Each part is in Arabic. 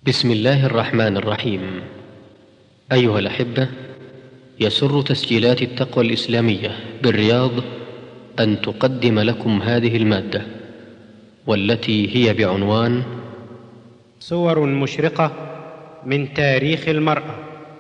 بسم الله الرحمن الرحيم. أيها الأحبة، يسر تسجيلات التقوى الإسلامية بالرياض أن تقدم لكم هذه المادة، والتي هي بعنوان صور مشرقة من تاريخ المرأة،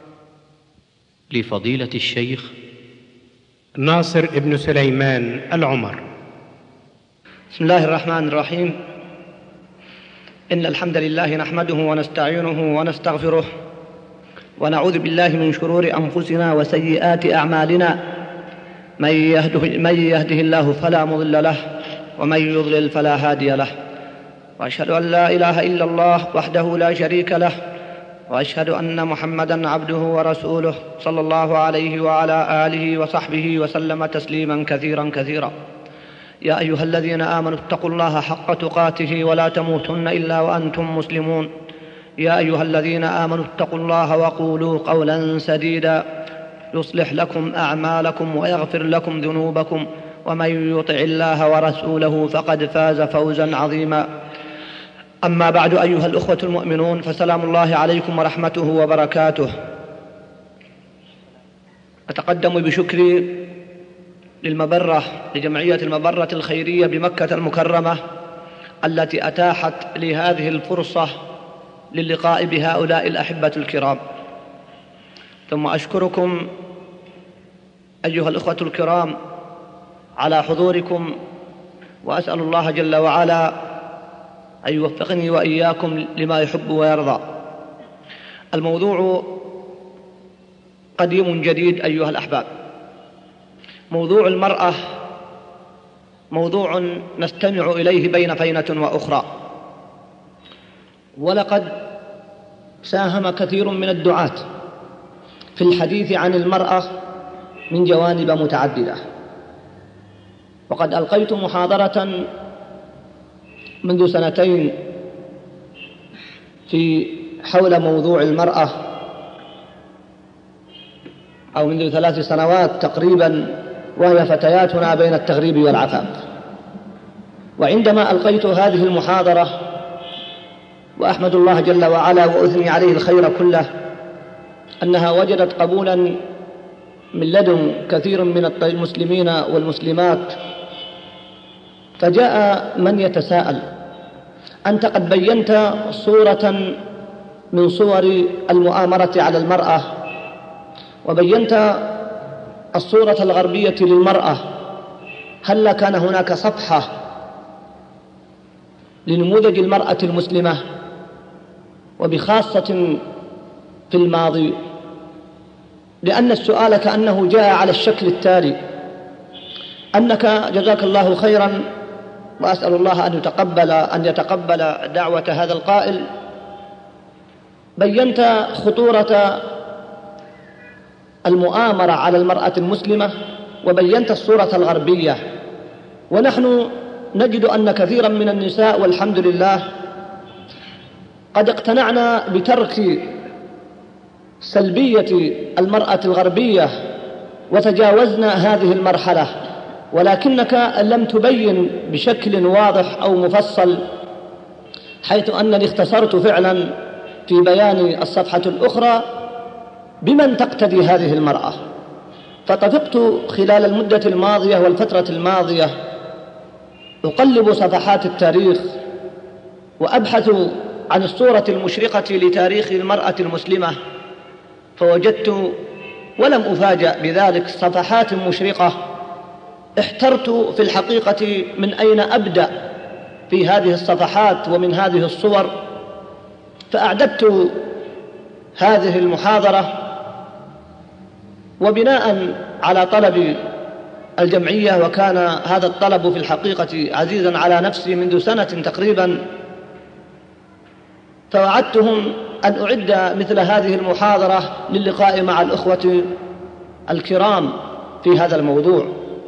لفضيلة الشيخ ناصر ابن سليمان العمر. بسم الله الرحمن الرحيم. إن الحمد لله نحمده ونستعينه ونستغفره، ونعوذ بالله من شرور أنفسنا وسيئات أعمالنا. من يهده الله فلا مضل له، ومن يضلل فلا هادي له. وأشهد أن لا إله إلا الله وحده لا شريك له، وأشهد أن محمدًا عبده ورسوله صلى الله عليه وعلى آله وصحبه وسلم تسليمًا كثيرًا كثيرا. يا أيها الذين آمنوا اتقوا الله حق تقاته ولا تموتن إلا وأنتم مسلمون. يا أيها الذين آمنوا اتقوا الله وقولوا قولا سديدا يصلح لكم أعمالكم ويغفر لكم ذنوبكم، ومن يطع الله ورسوله فقد فاز فوزا عظيما. أما بعد، أيها الأخوة المؤمنون، فسلام الله عليكم ورحمته وبركاته. أتقدم بشكري لجمعية المبرة الخيرية بمكة المكرمة التي أتاحت لي هذه الفرصة للقاء بهؤلاء الأحبة الكرام. ثم أشكركم أيها الأخوة الكرام على حضوركم، وأسأل الله جل وعلا أن يوفقني وإياكم لما يحب ويرضى. الموضوع قديم جديد أيها الأحباب. موضوع المرأة موضوع نستمع إليه بين فينة وأخرى، ولقد ساهم كثير من الدعاة في الحديث عن المرأة من جوانب متعددة. وقد ألقيت محاضرة منذ سنتين حول موضوع المرأة، أو منذ 3 سنوات تقريبا، وهي فتياتنا بين التغريب والعفاف. وعندما ألقيت هذه المحاضرة، وأحمد الله جل وعلا وأثني عليه الخير كله، أنها وجدت قبولا من لدن كثير من المسلمين والمسلمات. فجاء من يتساءل: أنت قد بينت صورة من صور المؤامرة على المرأة، وبينت الصورة الغربية للمرأة، هل كان هناك صفحة لنموذج المرأة المسلمة، وبخاصة في الماضي؟ لأن السؤال كأنه جاء على الشكل التالي: أنك جزاك الله خيرا، وأسأل الله أن يتقبل دعوة هذا القائل، بينت خطورة المؤامرة على المرأة المسلمة، وبينت الصورة الغربية. ونحن نجد أن كثيرا من النساء والحمد لله قد اقتنعنا بترك سلبية المرأة الغربية وتجاوزنا هذه المرحلة، ولكنك لم تبين بشكل واضح أو مفصل، حيث أنني اختصرت فعلا في بيان الصفحة الأخرى بمن تقتدي هذه المرأة. فطفقت خلال المدة الماضية والفترة الماضية أقلب صفحات التاريخ وأبحث عن الصورة المشرقة لتاريخ المرأة المسلمة، فوجدت ولم أفاجأ بذلك صفحات مشرقة. احترت في الحقيقة من أين أبدأ في هذه الصفحات ومن هذه الصور، فأعددت هذه المحاضرة، وبناء على طلب الجمعية، وكان هذا الطلب في الحقيقة عزيزا على نفسي منذ سنة تقريبا، فوعدتهم أن أعد مثل هذه المحاضرة للقاء مع الأخوة الكرام في هذا الموضوع.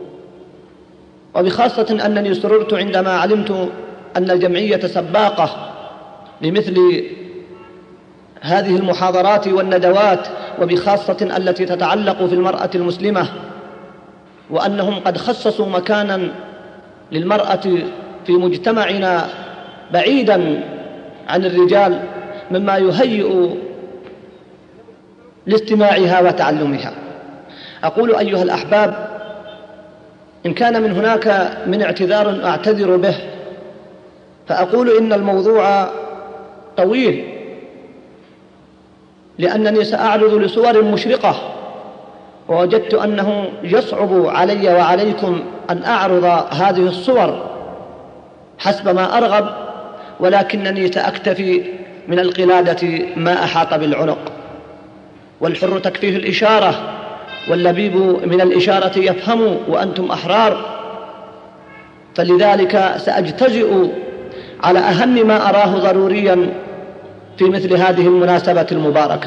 وبخاصة أنني سررت عندما علمت أن الجمعية سباقة لمثل هذه المحاضرات والندوات، وبخاصة التي تتعلق في المرأة المسلمة، وأنهم قد خصصوا مكانا للمرأة في مجتمعنا بعيدا عن الرجال، مما يهيئ لاستماعها وتعلمها. أقول أيها الأحباب، إن كان من هناك من اعتذار أعتذر به، فأقول إن الموضوع طويل، لأنني سأعرض لصور مشرقة، ووجدت أنه يصعب علي وعليكم أن أعرض هذه الصور حسب ما أرغب، ولكنني سأكتفي من القلادة ما أحاط بالعنق. والحر تكفيه الإشارة، واللبيب من الإشارة يفهم، وأنتم أحرار. فلذلك سأجتزئ على أهم ما أراه ضروريا في مثل هذه المناسبة المباركة.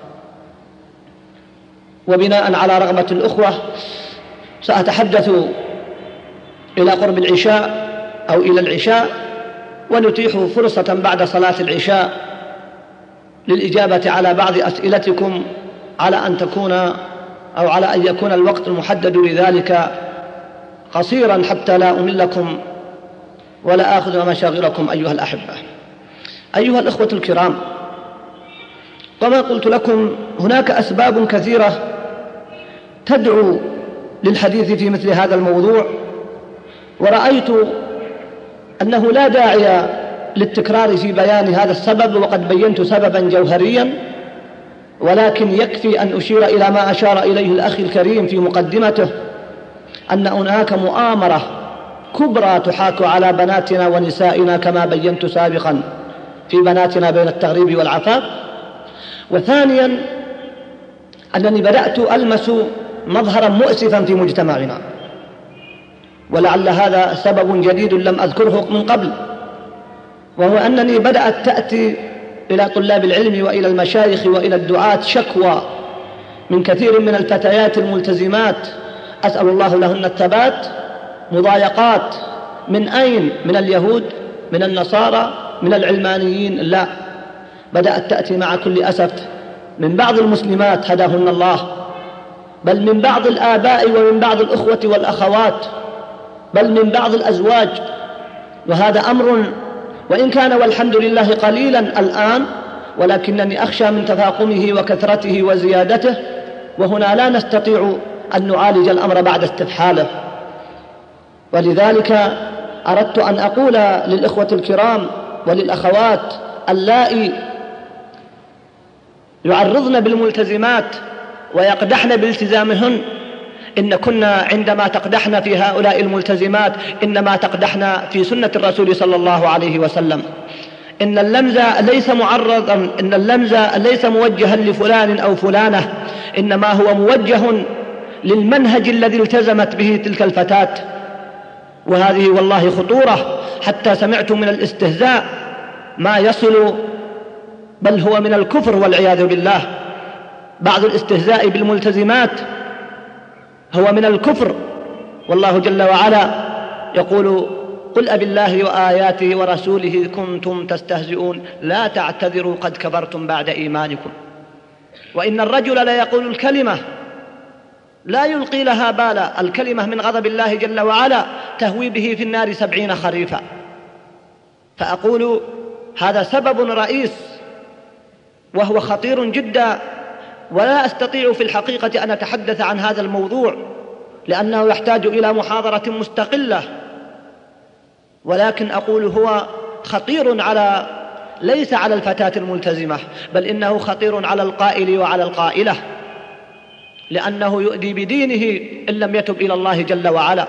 وبناء على رغبة الأخوة سأتحدث إلى قرب العشاء أو إلى العشاء، ونتيح فرصة بعد صلاة العشاء للإجابة على بعض أسئلتكم، على أن يكون الوقت المحدد لذلك قصيرا حتى لا أملكم ولا آخذ مشاغلكم أيها الأحبة. أيها الأخوة الكرام، كما قلت لكم هناك أسباب كثيرة تدعو للحديث في مثل هذا الموضوع، ورأيت أنه لا داعي للتكرار في بيان هذا السبب، وقد بينت سببا جوهريا، ولكن يكفي أن أشير إلى ما أشار إليه الأخ الكريم في مقدمته، أن هناك مؤامرة كبرى تحاك على بناتنا ونسائنا كما بينت سابقا في بناتنا بين التغريب والعفاف. وثانيا أنني بدأت ألمس مظهرا مؤسفا في مجتمعنا، ولعل هذا سبب جديد لم أذكره من قبل، وهو أنني بدأت تأتي إلى طلاب العلم وإلى المشايخ وإلى الدعاة شكوى من كثير من الفتيات الملتزمات، أسأل الله لهن الثبات، مضايقات. من أين؟ من اليهود، من النصارى، من العلمانيين؟ لا، بدأت تأتي مع كل أسف من بعض المسلمات هداهن الله، بل من بعض الآباء ومن بعض الأخوة والأخوات، بل من بعض الأزواج. وهذا أمر وإن كان والحمد لله قليلا الآن، ولكنني أخشى من تفاقمه وكثرته وزيادته، وهنا لا نستطيع أن نعالج الأمر بعد استفحاله. ولذلك أردت أن أقول للإخوة الكرام وللأخوات اللائي يعرضن بالملتزمات ويقدحن بالتزامهن، إن كنا عندما تقدحن في هؤلاء الملتزمات إنما تقدحن في سنة الرسول صلى الله عليه وسلم. إن اللمز ليس معرضا، إن اللمز ليس موجها لفلان أو فلانة، إنما هو موجه للمنهج الذي التزمت به تلك الفتاة. وهذه والله خطورة، حتى سمعت من الاستهزاء ما يصل، بل هو من الكفر والعياذ بالله. بعض الاستهزاء بالملتزمات هو من الكفر، والله جل وعلا يقول: قل أبالله وآياته ورسوله كنتم تستهزئون لا تعتذروا قد كفرتم بعد إيمانكم. وإن الرجل لا يقول الكلمة لا يلقي لها بالا، الكلمة من غضب الله جل وعلا تهوي به في النار 70 خريفا. فأقول هذا سبب رئيس وهو خطير جدا، ولا أستطيع في الحقيقة أن أتحدث عن هذا الموضوع لأنه يحتاج إلى محاضرة مستقلة، ولكن أقول هو خطير ليس على الفتاة الملتزمة، بل إنه خطير على القائل وعلى القائلة، لأنه يؤذي بدينه إن لم يتب إلى الله جل وعلا.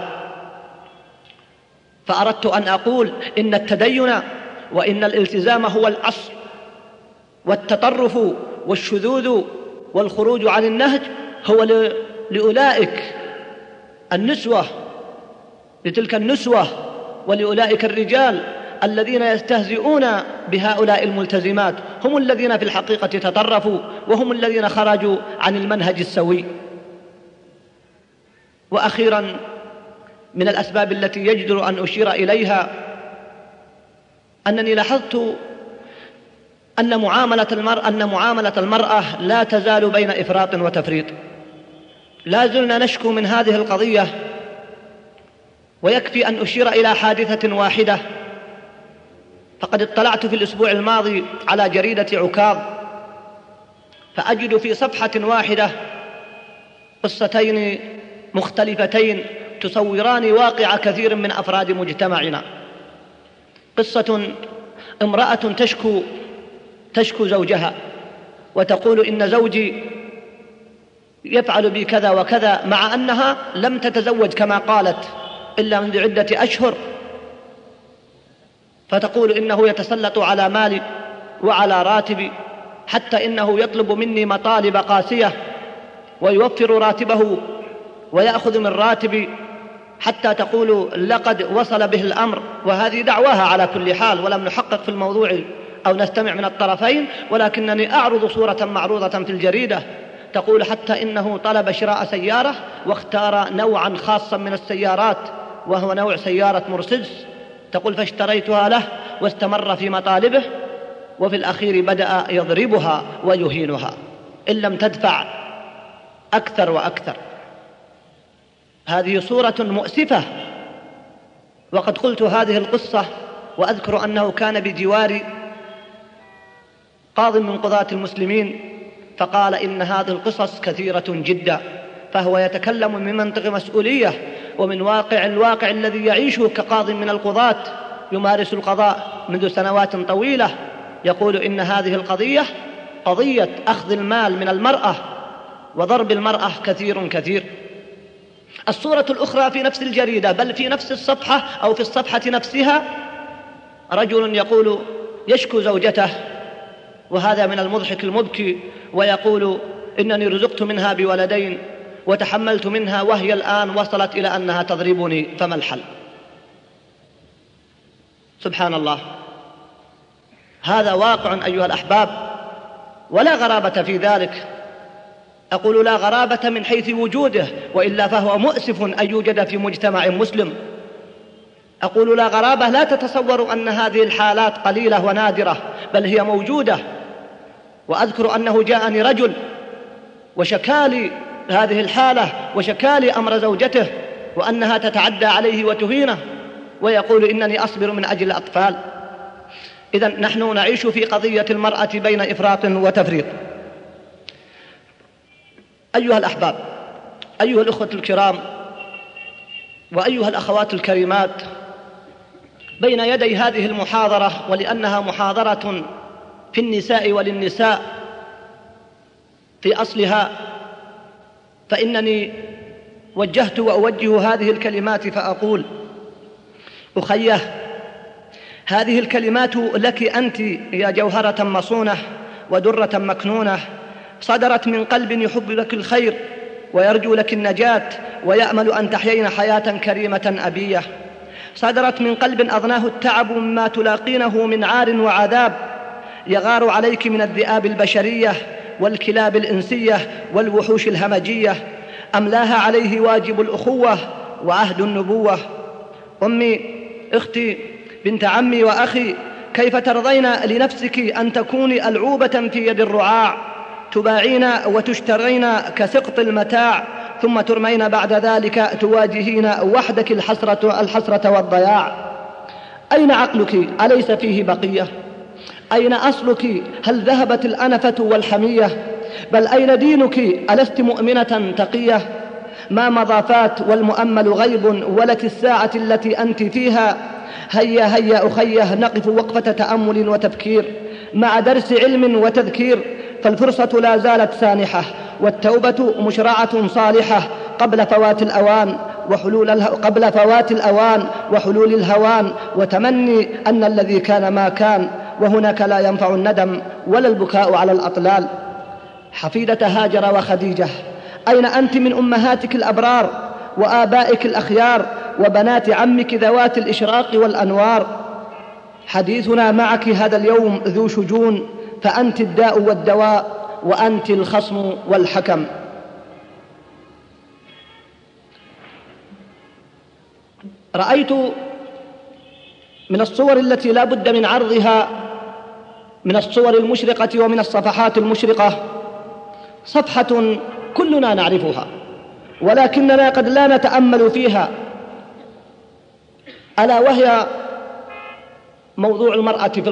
فأردت أن أقول إن التدين وإن الالتزام هو الأصل، والتطرف والشذوذ والخروج عن النهج هو لأولئك النسوة، لتلك النسوة ولأولئك الرجال الذين يستهزئون بهؤلاء الملتزمات، هم الذين في الحقيقة تطرفوا، وهم الذين خرجوا عن المنهج السوي. وأخيرا من الأسباب التي يجدر أن أشير إليها أنني لاحظت أن معاملة المرأة لا تزال بين إفراط وتفريط. لا زلنا نشكو من هذه القضية، ويكفي أن أشير إلى حادثة واحدة فقد اطلعت في الأسبوع الماضي على جريدة عكاظ، فأجد في صفحة واحدة قصتين مختلفتين تصوران واقع كثير من أفراد مجتمعنا. قصة امرأة تشكو زوجها وتقول إن زوجي يفعل بي كذا وكذا، مع أنها لم تتزوج كما قالت إلا منذ عدة أشهر، فتقول إنه يتسلط على مالي وعلى راتبي، حتى إنه يطلب مني مطالب قاسية ويوفر راتبه ويأخذ من راتبي، حتى تقول لقد وصل به الأمر. وهذه دعواها على كل حال، ولم نحقق في الموضوع أو نستمع من الطرفين، ولكنني أعرض صورة معروضة في الجريدة. تقول حتى إنه طلب شراء سيارة واختار نوعا خاصا من السيارات وهو نوع سيارة مرسيدس. تقول فاشتريتها له واستمر في مطالبه، وفي الأخير بدأ يضربها ويهينها إن لم تدفع أكثر وأكثر. هذه صورة مؤسفة. وقد قلت هذه القصة وأذكر أنه كان بجواري قاض من قضاة المسلمين، فقال إن هذه القصص كثيرة جدا، فهو يتكلم من منطق مسؤولية ومن الواقع الذي يعيشه كقاض من القضاة يمارس القضاء منذ سنوات طويلة. يقول إن هذه القضية قضية أخذ المال من المرأة وضرب المرأة كثير. الصورة الأخرى في نفس الجريدة، بل في نفس الصفحة أو في الصفحة نفسها، رجل يقول يشكو زوجته، وهذا من المضحك المبكي، ويقول إنني رزقت منها بولدين وتحملت منها وهي الآن وصلت إلى أنها تضربني، فما الحل؟ سبحان الله. هذا واقع أيها الأحباب، ولا غرابة في ذلك. أقول لا غرابة من حيث وجوده، وإلا فهو مؤسف أن يوجد في مجتمع مسلم. أقول لا غرابة، لا تتصور أن هذه الحالات قليلة ونادرة، بل هي موجودة. وأذكر أنه جاءني رجل وشكالي هذه الحالة وشكالي أمر زوجته وأنها تتعدى عليه وتهينه، ويقول إنني أصبر من أجل الأطفال. إذن نحن نعيش في قضية المرأة بين إفراط وتفريط. أيها الأحباب، أيها الأخوة الكرام، وأيها الأخوات الكريمات، بين يدي هذه المحاضرة، ولأنها محاضرة في النساء وللنساء في أصلها، فإنني وجهت وأوجه هذه الكلمات فأقول: أخيه، هذه الكلمات لك أنت يا جوهرة مصونة ودرة مكنونة، صدرت من قلب يحب لك الخير ويرجو لك النجاة ويأمل أن تحيين حياة كريمة أبية، صدرت من قلب أضناه التعب مما تلاقينه من عار وعذاب يغار عليك من الذئاب البشرية والكلاب الإنسية والوحوش الهمجية، أملاها عليه واجب الأخوة وعهد النبوة. أمي، أختي، بنت عمي وأخي، كيف ترضين لنفسك أن تكوني ألعوبة في يد الرعاع، تباعين وتشترين كسقط المتاع، ثم ترمين بعد ذلك تواجهين وحدك الحسرة والضياع؟ أين عقلك؟ أليس فيه بقية؟ أين أصلك؟ هل ذهبت الأنفة والحمية؟ بل أين دينك؟ ألست مؤمنة تقية؟ ما مضى فات والمؤمل غيب، ولك الساعة التي أنت فيها. هيا هيا أخيه، نقف وقفة تأمل وتفكير مع درس علم وتذكير، فالفرصة لا زالت سانحة والتوبة مشرعة صالحة قبل فوات الأوان وحلول الهوان، وتمني أن الذي كان ما كان، وهناك لا ينفع الندم ولا البكاء على الأطلال. حفيدة هاجر وخديجة، أين أنت من أمهاتك الأبرار وآبائك الأخيار وبنات عمك ذوات الإشراق والأنوار؟ حديثنا معك هذا اليوم ذو شجون، فأنت الداء والدواء وأنت الخصم والحكم. رأيت من الصور التي لا بد من عرضها، من الصور المشرقة ومن الصفحات المشرقة، صفحة كلنا نعرفها ولكننا قد لا نتأمل فيها، ألا وهي موضوع المرأة في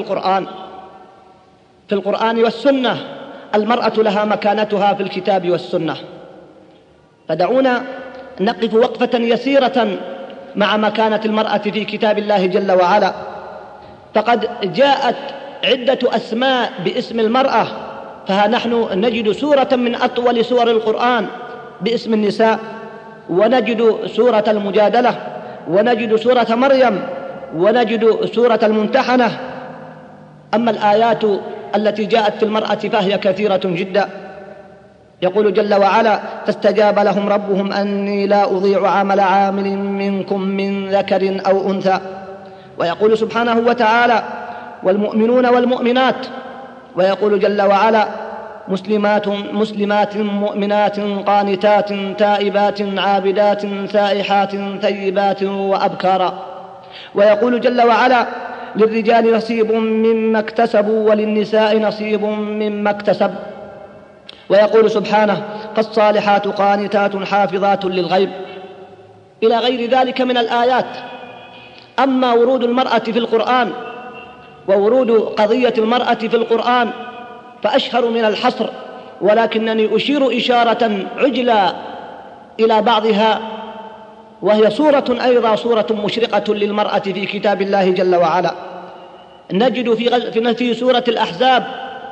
القرآن والسنة. المرأة لها مكانتها في الكتاب والسنة، فدعونا نقف وقفة يسيرة مع مكانة المرأة في كتاب الله جل وعلا. فقد جاءت عدة أسماء باسم المرأة، فها نحن نجد سورة من أطول سور القرآن باسم النساء، ونجد سورة المجادلة، ونجد سورة مريم، ونجد سورة الممتحنة. أما الآيات التي جاءت في المرأة فهي كثيرة جدا. يقول جل وعلا: فاستجاب لهم ربهم أني لا أضيع عمل عامل منكم من ذكر أو أنثى. ويقول سبحانه وتعالى: والمؤمنون والمؤمنات. ويقول جل وعلا: مسلمات مؤمنات قانتات تائبات عابدات سائحات ثيبات وأبكارا. ويقول جل وعلا: للرجال نصيب مما اكتسبوا وللنساء نصيب مما اكتسب. ويقول سبحانه: فالصالحات قانتات حافظات للغيب، إلى غير ذلك من الآيات. أما ورود المرأة في القرآن وورود قضية المرأة في القرآن فأشهر من الحصر، ولكنني أشير إشارة عجلة إلى بعضها، وهي أيضا صورة مشرقة للمرأة في كتاب الله جل وعلا. نجد في سورة الأحزاب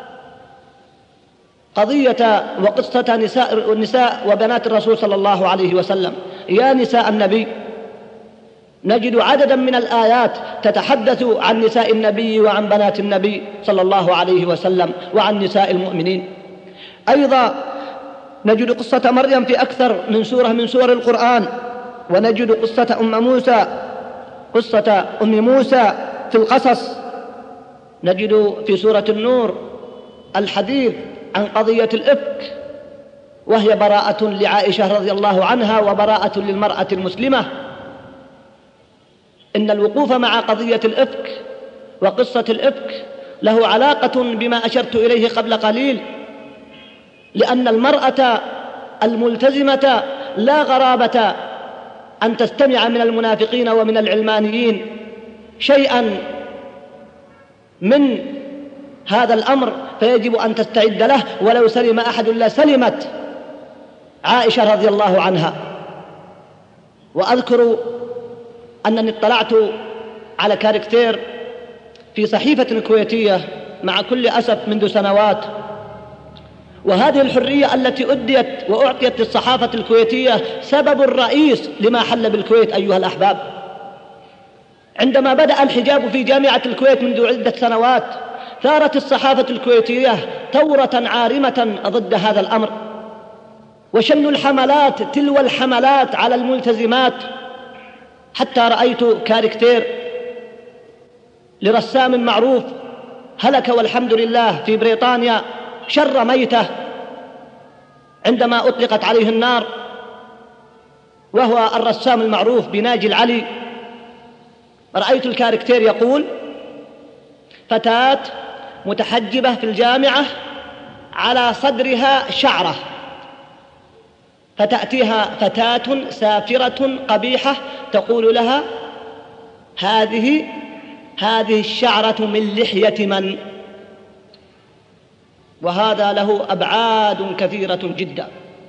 قضية وقصة نساء وبنات الرسول صلى الله عليه وسلم: يا نساء النبي. نجد عددا من الآيات تتحدث عن نساء النبي وعن بنات النبي صلى الله عليه وسلم وعن نساء المؤمنين. أيضا نجد قصة مريم في أكثر من سورة من سور القرآن، ونجد قصة أم موسى في القصص. نجد في سورة النور الحديث عن قضية الإفك، وهي براءة لعائشة رضي الله عنها وبراءة للمرأة المسلمة. إن الوقوف مع قضية الإفك وقصة الإفك له علاقة بما أشرت إليه قبل قليل، لأن المرأة الملتزمة لا غرابة أن تستمع من المنافقين ومن العلمانيين شيئا من هذا الأمر، فيجب أن تستعد له. ولو سلم أحد لسلمت عائشة رضي الله عنها. وأذكر أنني اطلعت على كاركتير في صحيفة كويتية مع كل أسف منذ سنوات، وهذه الحرية التي أديت وأعطيت للصحافة الكويتية سبب الرئيس لما حل بالكويت أيها الأحباب. عندما بدأ الحجاب في جامعة الكويت منذ عدة سنوات ثارت الصحافة الكويتية ثورة عارمة ضد هذا الأمر، وشنوا الحملات تلو الحملات على الملتزمات، حتى رأيت كاركتير لرسام معروف هلك والحمد لله في بريطانيا شر ميته عندما أطلقت عليه النار، وهو الرسام المعروف بناجي العلي. رأيت الكاركتير يقول: فتاة متحجبة في الجامعة على صدرها شعرة، فتأتيها فتاة سافرة قبيحة تقول لها: هذه الشعرة من لحية من؟ وهذا له أبعاد كثيرة جدا.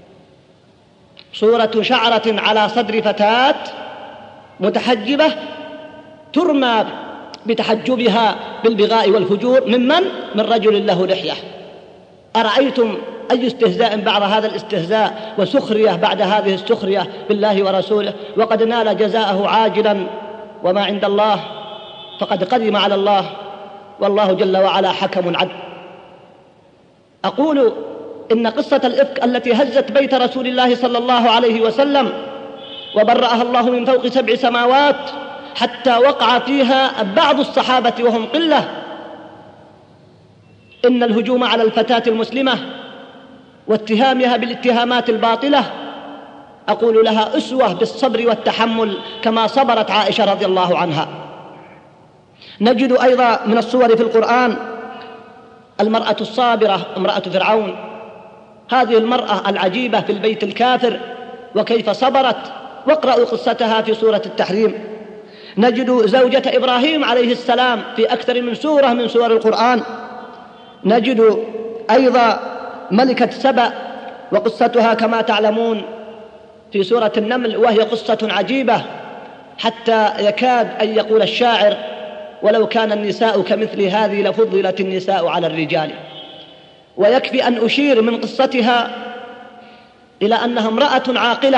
صورة شعرة على صدر فتاة متحجبة ترمى بتحجبها بالبغاء والفجور من رجل له لحية. أرأيتم أي استهزاء بعد هذا الاستهزاء وسخرية بعد هذه السخرية بالله ورسوله، وقد نال جزاءه عاجلا، وما عند الله فقد قدم على الله، والله جل وعلا حكم عدل. أقول إن قصة الإفك التي هزت بيت رسول الله صلى الله عليه وسلم وبرأها الله من فوق 7 سماوات حتى وقع فيها بعض الصحابة وهم قلة، إن الهجوم على الفتاة المسلمة واتهامها بالاتهامات الباطلة أقول لها أسوة بالصبر والتحمل كما صبرت عائشة رضي الله عنها. نجد أيضا من الصور في القرآن المرأة الصابرة، امرأة فرعون، هذه المرأة العجيبة في البيت الكافر وكيف صبرت، واقرأوا قصتها في سورة التحريم. نجد زوجة إبراهيم عليه السلام في أكثر من سورة من سور القرآن. نجد أيضا ملكة سبأ وقصتها كما تعلمون في سورة النمل، وهي قصة عجيبة حتى يكاد أن يقول الشاعر: ولو كان النساء كمثل هذه لفضلت النساء على الرجال. ويكفي أن أشير من قصتها إلى أنها امرأة عاقلة،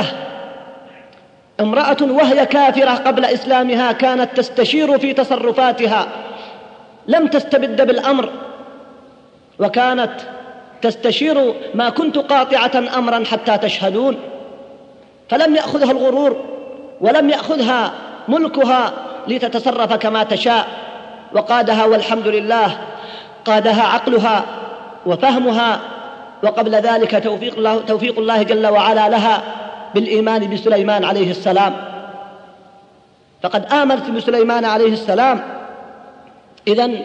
امرأة وهي كافرة قبل إسلامها كانت تستشير في تصرفاتها، لم تستبد بالأمر، وكانت تستشير: ما كنت قاطعة أمرا حتى تشهدون. فلم يأخذها الغرور ولم يأخذها ملكها لتتصرف كما تشاء، وقادها والحمد لله قادها عقلها وفهمها، وقبل ذلك توفيق الله جل وعلا لها بالإيمان بسليمان عليه السلام. فقد آمنت بسليمان عليه السلام. إذن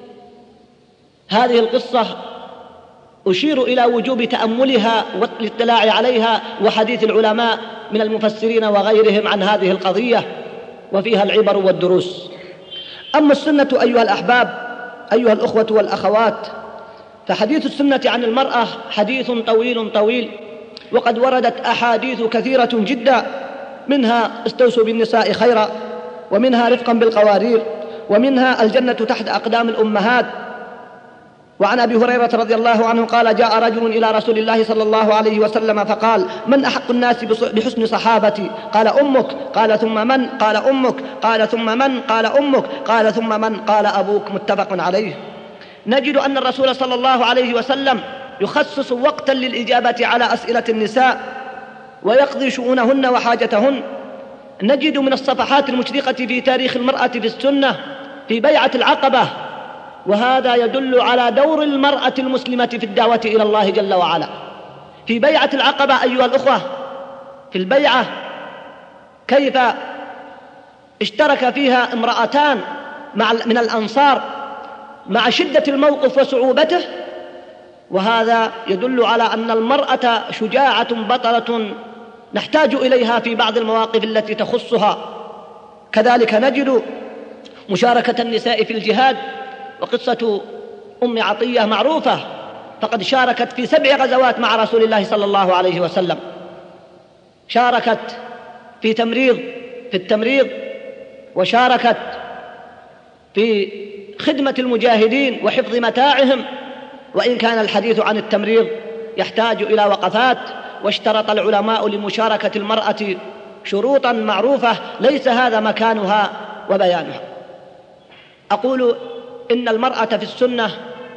هذه القصة أشير إلى وجوب تأملها والاطلاع عليها وحديث العلماء من المفسرين وغيرهم عن هذه القضية، وفيها العبر والدروس. أما السنة أيها الأحباب، أيها الأخوة والأخوات، فحديث السنة عن المرأة حديث طويل، وقد وردت أحاديث كثيرة جدا، منها استوصوا بالنساء خيرا، ومنها رفقا بالقوارير، ومنها الجنة تحت أقدام الأمهات. وعن أبي هريرة رضي الله عنه قال: جاء رجل إلى رسول الله صلى الله عليه وسلم فقال: من أحق الناس بحسن صحابتي؟ قال: أمك. قال: ثم من؟ قال: أمك. قال: ثم من؟ قال: أمك. قال: ثم من؟ قال: أبوك. متفق عليه. نجد أن الرسول صلى الله عليه وسلم يخصص وقتا للإجابة على أسئلة النساء ويقضي شؤونهن وحاجتهن. نجد من الصفحات المشرقة في تاريخ المرأة في السنة في بيعة العقبة، وهذا يدل على دور المرأة المسلمة في الدعوة إلى الله جل وعلا. في بيعة العقبة أيها الأخوة، في البيعة كيف اشترك فيها امرأتان من الأنصار مع شدة الموقف وصعوبته، وهذا يدل على أن المرأة شجاعة بطلة نحتاج إليها في بعض المواقف التي تخصها. كذلك نجد مشاركة النساء في الجهاد، وقصة أم عطية معروفة، فقد شاركت في 7 غزوات مع رسول الله صلى الله عليه وسلم. شاركت في التمريض، وشاركت في خدمة المجاهدين وحفظ متاعهم، وإن كان الحديث عن التمريض يحتاج إلى وقفات، واشترط العلماء لمشاركة المرأة شروطا معروفة ليس هذا مكانها وبيانها. أقول إن المرأة في السنة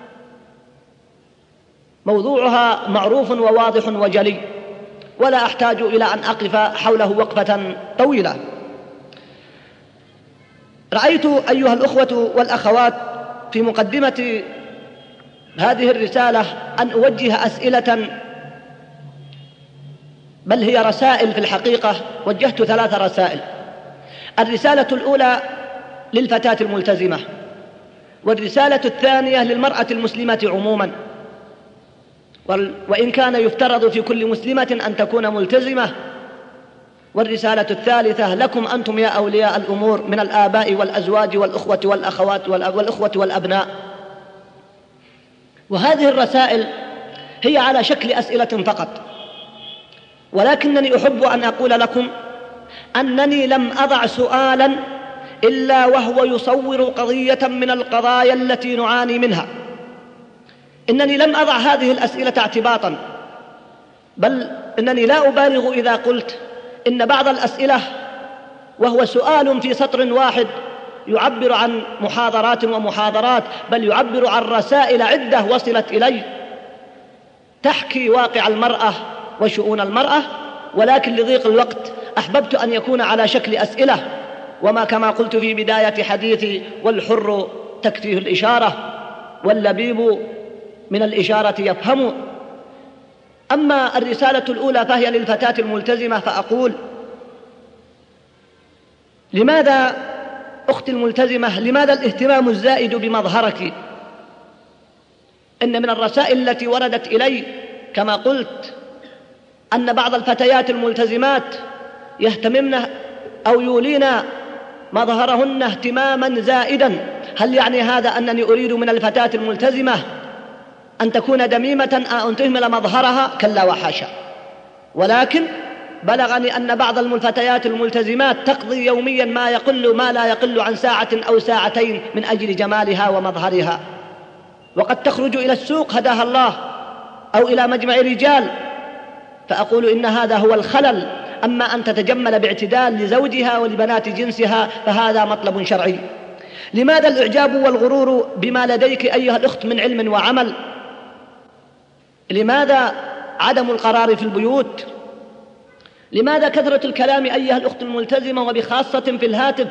موضوعها معروف وواضح وجلي، ولا أحتاج إلى أن أقف حوله وقفة طويلة. رأيت أيها الأخوة والأخوات في مقدمة هذه الرسالة أن أوجه أسئلة، بل هي رسائل في الحقيقة. وجهت 3 رسائل. الرسالة الأولى للفتاة الملتزمة، والرسالة الثانية للمرأة المسلمة عموما، وإن كان يفترض في كل مسلمة أن تكون ملتزمة، والرسالة الثالثة لكم أنتم يا أولياء الأمور من الآباء والأزواج والأخوة والأخوات والأخوة والأبناء. وهذه الرسائل هي على شكل أسئلة فقط، ولكنني أحب أن أقول لكم أنني لم أضع سؤالا إلا وهو يصور قضية من القضايا التي نعاني منها. إنني لم أضع هذه الأسئلة اعتباطا، بل إنني لا أبالغ إذا قلت إن بعض الأسئلة وهو سؤال في سطر واحد يعبر عن محاضرات ومحاضرات، بل يعبر عن رسائل عدة وصلت إلي تحكي واقع المرأة وشؤون المرأة، ولكن لضيق الوقت أحببت أن يكون على شكل أسئلة، وما كما قلت في بداية حديثي: والحر تكفيه الإشارة، واللبيب من الإشارة يفهم. أما الرسالة الأولى فهي للفتاة الملتزمة، فأقول: لماذا أختي الملتزمة، لماذا الاهتمام الزائد بمظهرك؟ إن من الرسائل التي وردت إلي كما قلت أن بعض الفتيات الملتزمات يهتممن أو يولين مظهرهن اهتماما زائدا. هل يعني هذا أنني أريد من الفتاة الملتزمة أن تكون دميمة أو أن تهمل مظهرها؟ كلا وحاشا. ولكن بلغني أن بعض الفتيات الملتزمات تقضي يوميا ما لا يقل عن ساعة أو ساعتين من أجل جمالها ومظهرها، وقد تخرج إلى السوق هداها الله أو إلى مجمع رجال. فأقول إن هذا هو الخلل. أما أن تتجمل باعتدال لزوجها ولبنات جنسها فهذا مطلب شرعي. لماذا الإعجاب والغرور بما لديك أيها الأخت من علم وعمل؟ لماذا عدم القرار في البيوت؟ لماذا كثرة الكلام أيها الأخت الملتزمة وبخاصة في الهاتف؟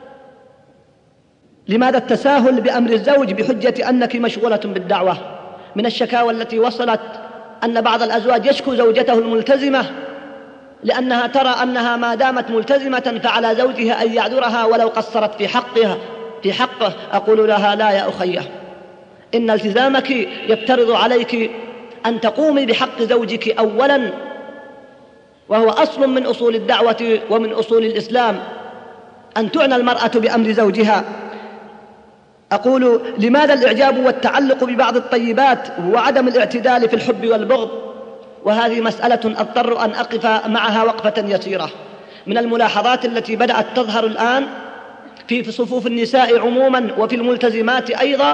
لماذا التساهل بأمر الزوج بحجة أنك مشغولة بالدعوة؟ من الشكاوى التي وصلت أن بعض الأزواج يشكو زوجته الملتزمة لأنها ترى أنها ما دامت ملتزمة فعلى زوجها أن يعذرها ولو قصرت في حقه. أقول لها: لا يا أخيه، إن التزامك يفترض عليك أن تقومي بحق زوجك أولا، وهو أصل من أصول الدعوة ومن أصول الإسلام أن تعنى المرأة بأمر زوجها. أقول: لماذا الإعجاب والتعلق ببعض الطيبات وعدم الاعتدال في الحب والبغض؟ وهذه مسألة أضطر أن أقف معها وقفة يسيرة. من الملاحظات التي بدأت تظهر الآن في صفوف النساء عموما وفي الملتزمات أيضا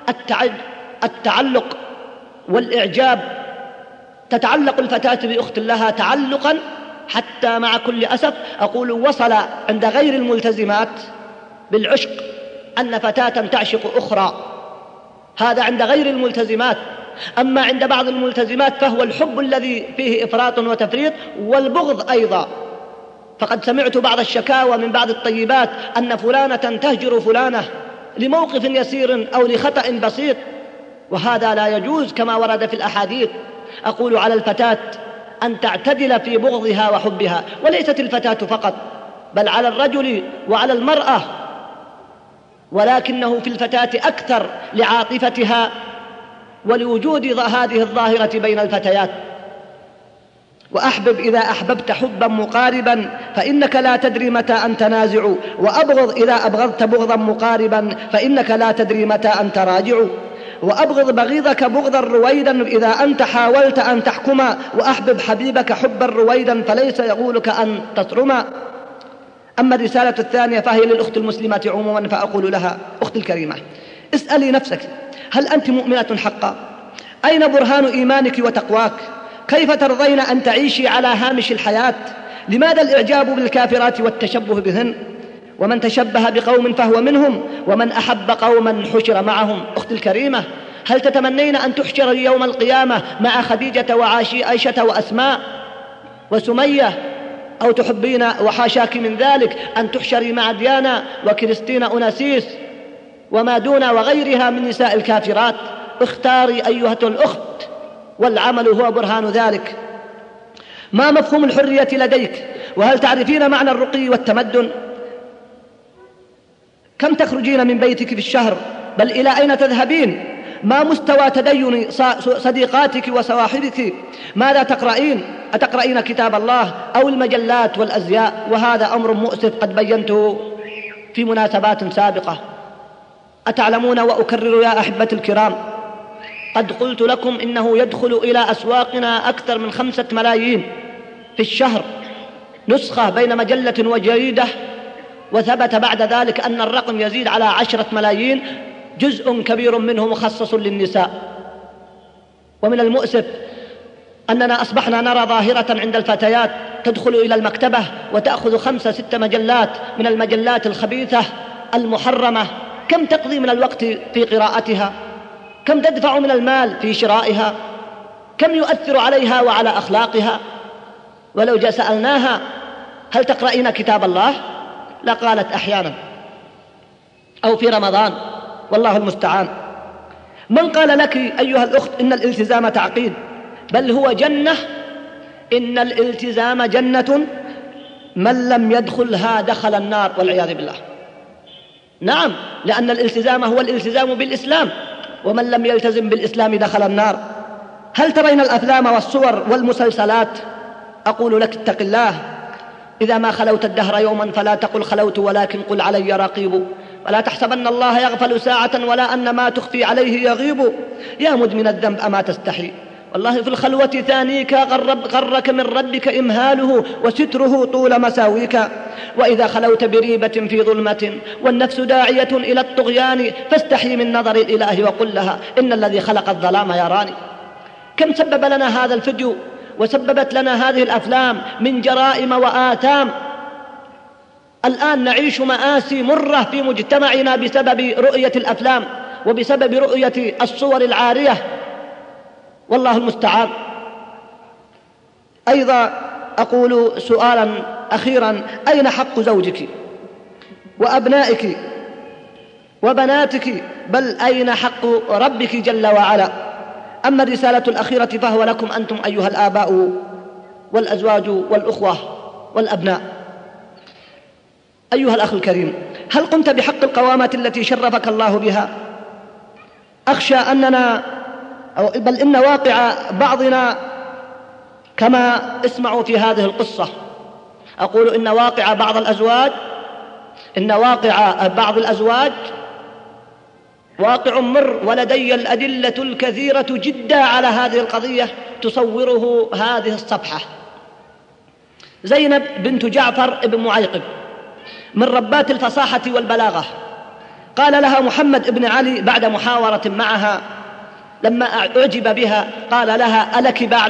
التعلق والإعجاب. تتعلق الفتاة بأخت لها تعلقا حتى مع كل أسف أقول وصل عند غير الملتزمات بالعشق أن فتاة تعشق أخرى، هذا عند غير الملتزمات. أما عند بعض الملتزمات فهو الحب الذي فيه إفراط وتفريط والبغض أيضا. فقد سمعت بعض الشكاوى من بعض الطيبات أن فلانة تهجر فلانة لموقف يسير أو لخطأ بسيط، وهذا لا يجوز كما ورد في الأحاديث. أقول على الفتاة أن تعتدل في بغضها وحبها، وليست الفتاة فقط بل على الرجل وعلى المرأة، ولكنه في الفتاة أكثر لعاطفتها ولوجود هذه الظاهرة بين الفتيات. وأحبب إذا أحببت حبا مقاربا فإنك لا تدري متى أن تنازع، وأبغض إذا أبغضت بغضا مقاربا فإنك لا تدري متى أن تراجع، وأبغض بغيضك بغضا رويدا إذا أنت حاولت أن تحكما، وأحبب حبيبك حبا رويدا فليس يغولك أن تصرما. أما الرسالة الثانية فهي للأخت المسلمة عموما، فأقول لها: أختي الكريمة، اسألي نفسك، هل أنت مؤمنة حقا؟ أين برهان إيمانك وتقواك؟ كيف ترضين أن تعيشي على هامش الحياة؟ لماذا الإعجاب بالكافرات والتشبه بهن؟ ومن تشبه بقوم فهو منهم، ومن أحب قوما حشر معهم. أختي الكريمة، هل تتمنين أن تحشر يوم القيامة مع خديجة وعائشة وأسماء وسمية، أو تحبين وحاشاك من ذلك أن تحشري مع ديانا وكريستينا أوناسيس وما دون وغيرها من نساء الكافرات؟ اختاري أيها الأخت، والعمل هو برهان ذلك. ما مفهوم الحرية لديك؟ وهل تعرفين معنى الرقي والتمدن؟ كم تخرجين من بيتك في الشهر؟ بل إلى أين تذهبين؟ ما مستوى تدين صديقاتك وصواحبك؟ ماذا تقرأين؟ أتقرأين كتاب الله أو المجلات والأزياء؟ وهذا أمر مؤسف قد بينته في مناسبات سابقة. أتعلمون وأكرر يا أحبة الكرام، قد قلت لكم إنه يدخل إلى أسواقنا أكثر من 5 ملايين في الشهر نسخة بين مجلة وجريدة، وثبت بعد ذلك أن الرقم يزيد على 10 ملايين، جزء كبير منه مخصص للنساء. ومن المؤسف أننا أصبحنا نرى ظاهرة عند الفتيات تدخل إلى المكتبة وتأخذ 5 6 مجلات من المجلات الخبيثة المحرمة. كم تقضي من الوقت في قراءتها؟ كم تدفع من المال في شرائها؟ كم يؤثر عليها وعلى أخلاقها؟ ولو جاء سألناها: هل تقرأين كتاب الله؟ لقالت: أحيانا أو في رمضان، والله المستعان. من قال لك أيها الأخت إن الالتزام تعقيد؟ بل هو جنة. إن الالتزام جنة، من لم يدخلها دخل النار والعياذ بالله. نعم، لأن الالتزام هو الالتزام بالإسلام، ومن لم يلتزم بالإسلام دخل النار. هل ترين الأفلام والصور والمسلسلات؟ أقول لك اتق الله، إذا ما خلوت الدهر يوما فلا تقل خلوت ولكن قل علي رقيب، ولا تحسبن الله يغفل ساعة ولا أن ما تخفي عليه يغيب. يا مدمن الذنب أما تستحي والله في الخلوة ثانيك، غرك من ربك إمهاله وستره طول مساويك. وإذا خلوت بريبة في ظلمة والنفس داعية إلى الطغيان فاستحي من نظر الإله وقل لها إن الذي خلق الظلام يراني. كم سبب لنا هذا الفيديو وسببت لنا هذه الأفلام من جرائم وآثام. الآن نعيش مآسي مرة في مجتمعنا بسبب رؤية الأفلام وبسبب رؤية الصور العارية، والله المستعان. أيضا أقول سؤالا أخيرا: أين حق زوجك وأبنائك وبناتك؟ بل أين حق ربك جل وعلا؟ أما الرسالة الأخيرة فهو لكم أنتم أيها الآباء والأزواج والأخوة والأبناء. أيها الأخ الكريم، هل قمت بحق القوامة التي شرفك الله بها؟ أخشى أننا بل إن واقع بعضنا كما اسمعوا في هذه القصة. أقول إن واقع بعض الأزواج واقع مر، ولدي الأدلة الكثيرة جدا على هذه القضية تصوره هذه الصفحة. زينب بنت جعفر بن معيقب من ربات الفصاحة والبلاغة، قال لها محمد بن علي بعد محاورة معها لما أعجب بها، قال لها: ألك بعل؟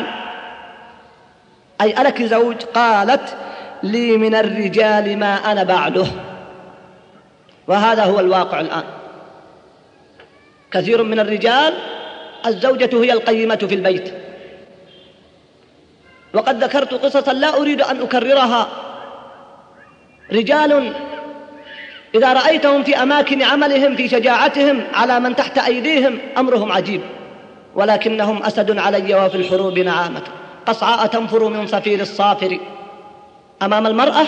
أي ألك زوج؟ قالت: لي من الرجال ما أنا بعله. وهذا هو الواقع الآن. كثير من الرجال الزوجة هي القيمة في البيت. وقد ذكرت قصصا لا أريد أن أكررها. رجال إذا رأيتهم في أماكن عملهم في شجاعتهم على من تحت أيديهم أمرهم عجيب، ولكنهم أسد علي وفي الحروب نعامة، قصعاء تنفر من صفير الصافر. أمام المرأة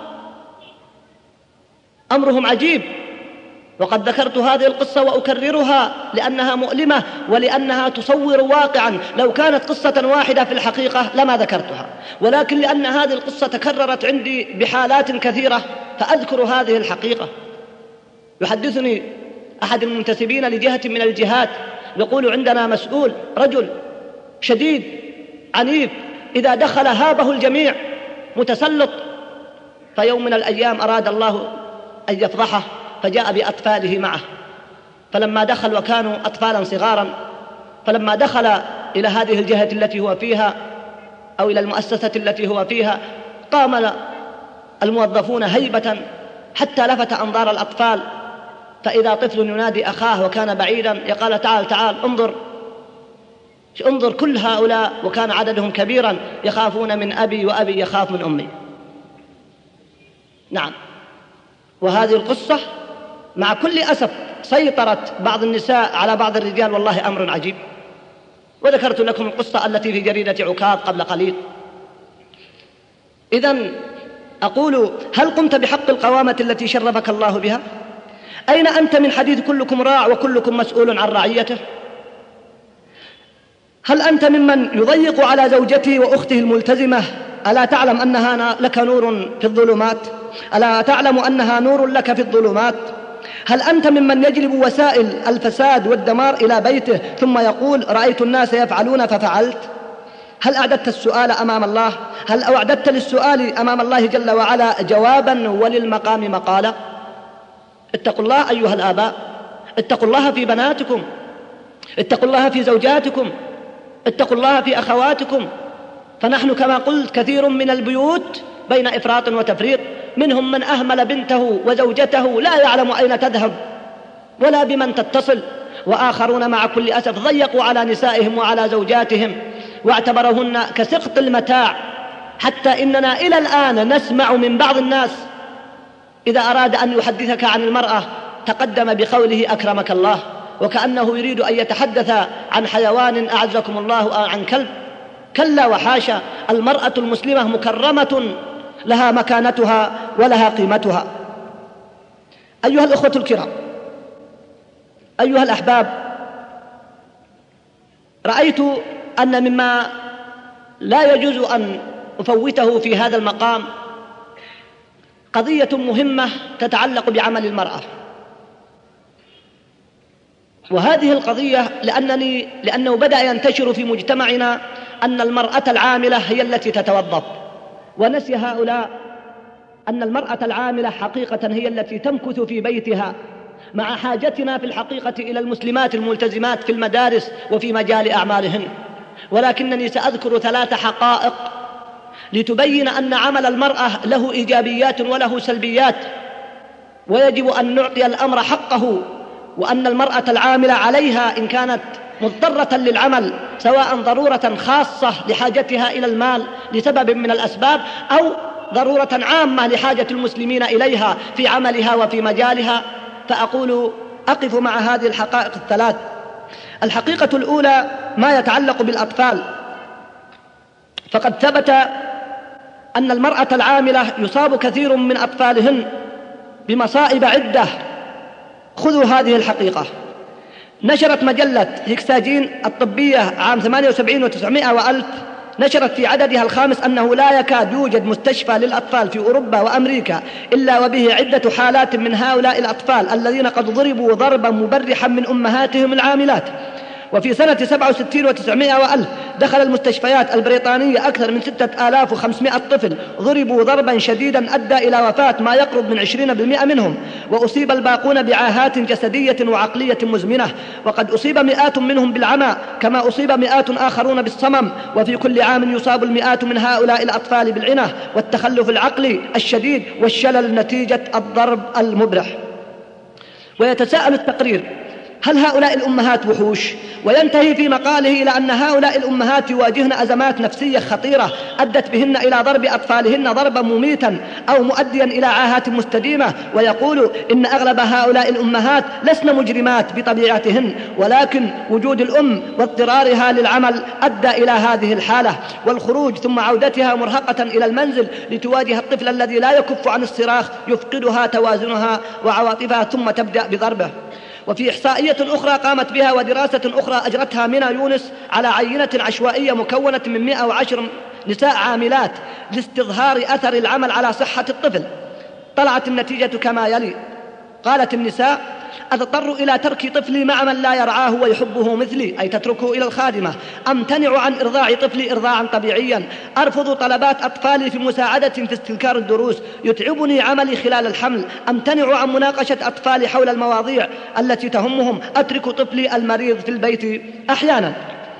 أمرهم عجيب. وقد ذكرت هذه القصة وأكررها لأنها مؤلمة ولأنها تصور واقعا. لو كانت قصة واحدة في الحقيقة لما ذكرتها، ولكن لأن هذه القصة تكررت عندي بحالات كثيرة فأذكر هذه الحقيقة. يحدثني أحد المنتسبين لجهة من الجهات يقول: عندنا مسؤول رجل شديد عنيف، إذا دخل هابه الجميع، متسلط. فيوم من الأيام أراد الله أن يفضحه فجاء بأطفاله معه، فلما دخل وكانوا أطفالا صغارا، فلما دخل إلى هذه الجهة التي هو فيها أو إلى المؤسسة التي هو فيها، قام الموظفون هيبة حتى لفت أنظار الأطفال، فإذا طفل ينادي أخاه وكان بعيدا يقال: تعال تعال انظر كل هؤلاء، وكان عددهم كبيرا، يخافون من أبي وأبي يخاف من أمي. نعم. وهذه القصة مع كل أسف سيطرت بعض النساء على بعض الرجال، والله أمر عجيب. وذكرت لكم القصة التي في جريدة عكاظ قبل قليل. إذن أقول: هل قمت بحق القوامة التي شرفك الله بها؟ أين أنت من حديث كلكم راع وكلكم مسؤول عن رعيته؟ هل أنت ممن يضيق على زوجته وأخته الملتزمة؟ ألا تعلم أنها لك نور في الظلمات؟ ألا تعلم أنها نور لك في الظلمات؟ هل أنت ممن يجلب وسائل الفساد والدمار إلى بيته ثم يقول: رأيت الناس يفعلون ففعلت؟ هل أعددت السؤال أمام الله؟ هل أعددت للسؤال أمام الله جل وعلا جوابا وللمقام مقالا؟ اتقوا الله أيها الآباء، اتقوا الله في بناتكم، اتقوا الله في زوجاتكم، اتقوا الله في أخواتكم. فنحن كما قلت كثير من البيوت بين إفراط وتفريط، منهم من أهمل بنته وزوجته لا يعلم أين تذهب ولا بمن تتصل، وآخرون مع كل أسف ضيقوا على نسائهم وعلى زوجاتهم واعتبرهن كسقط المتاع، حتى إننا إلى الآن نسمع من بعض الناس إذا أراد أن يحدثك عن المرأة تقدم بقوله: أكرمك الله، وكأنه يريد أن يتحدث عن حيوان أعزكم الله عن كلب. كلا وحاشا، المرأة المسلمة مكرمة، لها مكانتها ولها قيمتها. أيها الأخوة الكرام، أيها الأحباب، رأيت أن مما لا يجوز أن أفوته في هذا المقام قضية مهمة تتعلق بعمل المرأة، وهذه القضية لأنه بدأ ينتشر في مجتمعنا أن المرأة العاملة هي التي تتوظف، ونسي هؤلاء أن المرأة العاملة حقيقة هي التي تمكث في بيتها، مع حاجتنا في الحقيقة إلى المسلمات الملتزمات في المدارس وفي مجال أعمالهن. ولكنني سأذكر 3 حقائق لتبين أن عمل المرأة له إيجابيات وله سلبيات، ويجب أن نعطي الأمر حقه، وأن المرأة العاملة عليها إن كانت مضطرة للعمل سواء ضرورة خاصة لحاجتها إلى المال لسبب من الأسباب، أو ضرورة عامة لحاجة المسلمين إليها في عملها وفي مجالها، فأقول أقف مع هذه الحقائق ال3. الحقيقة الأولى ما يتعلق بالأطفال، فقد ثبت أن المرأة العاملة يصاب كثير من أطفالهن بمصائب عدة. خذوا هذه الحقيقة. نشرت مجلة هيكساجين الطبية عام 78 و900 و1000، نشرت في عددها الخامس أنه لا يكاد يوجد مستشفى للأطفال في أوروبا وأمريكا إلا وبه عدة حالات من هؤلاء الأطفال الذين قد ضربوا ضربا مبرحا من أمهاتهم العاملات. وفي سنة 67 و900 و1000 دخل المستشفيات البريطانية أكثر من 6500 طفل ضربوا ضربا شديدا أدى إلى وفاة ما يقرب من 20% منهم، وأصيب الباقون بعاهات جسدية وعقلية مزمنة، وقد أصيب مئات منهم بالعمى كما أصيب مئات آخرون بالصمم، وفي كل عام يصاب المئات من هؤلاء الأطفال بالعنة والتخلف العقلي الشديد والشلل نتيجة الضرب المبرح. ويتساءل التقرير: هل هؤلاء الأمهات وحوش؟ وينتهي في مقاله إلى أن هؤلاء الأمهات يواجهن أزمات نفسية خطيرة أدت بهن إلى ضرب أطفالهن ضربا مميتا أو مؤديا إلى عاهات مستديمة، ويقول إن أغلب هؤلاء الأمهات لسن مجرمات بطبيعتهن، ولكن وجود الأم واضطرارها للعمل أدى إلى هذه الحالة، والخروج ثم عودتها مرهقة إلى المنزل لتواجه الطفل الذي لا يكف عن الصراخ يفقدها توازنها وعواطفها ثم تبدأ بضربه. وفي إحصائية أخرى قامت بها ودراسة أخرى أجرتها منى يونس على عينة عشوائية مكونة من 110 نساء عاملات لاستظهار أثر العمل على صحة الطفل، طلعت النتيجة كما يلي: قالت النساء: أضطر إلى ترك طفلي مع من لا يرعاه ويحبه مثلي، أي تتركه إلى الخادمة، أمتنع عن إرضاع طفلي إرضاعا طبيعيا، أرفض طلبات أطفالي في مساعدة في استذكار الدروس، يتعبني عملي خلال الحمل، أمتنع عن مناقشة أطفالي حول المواضيع التي تهمهم، أترك طفلي المريض في البيت أحيانا.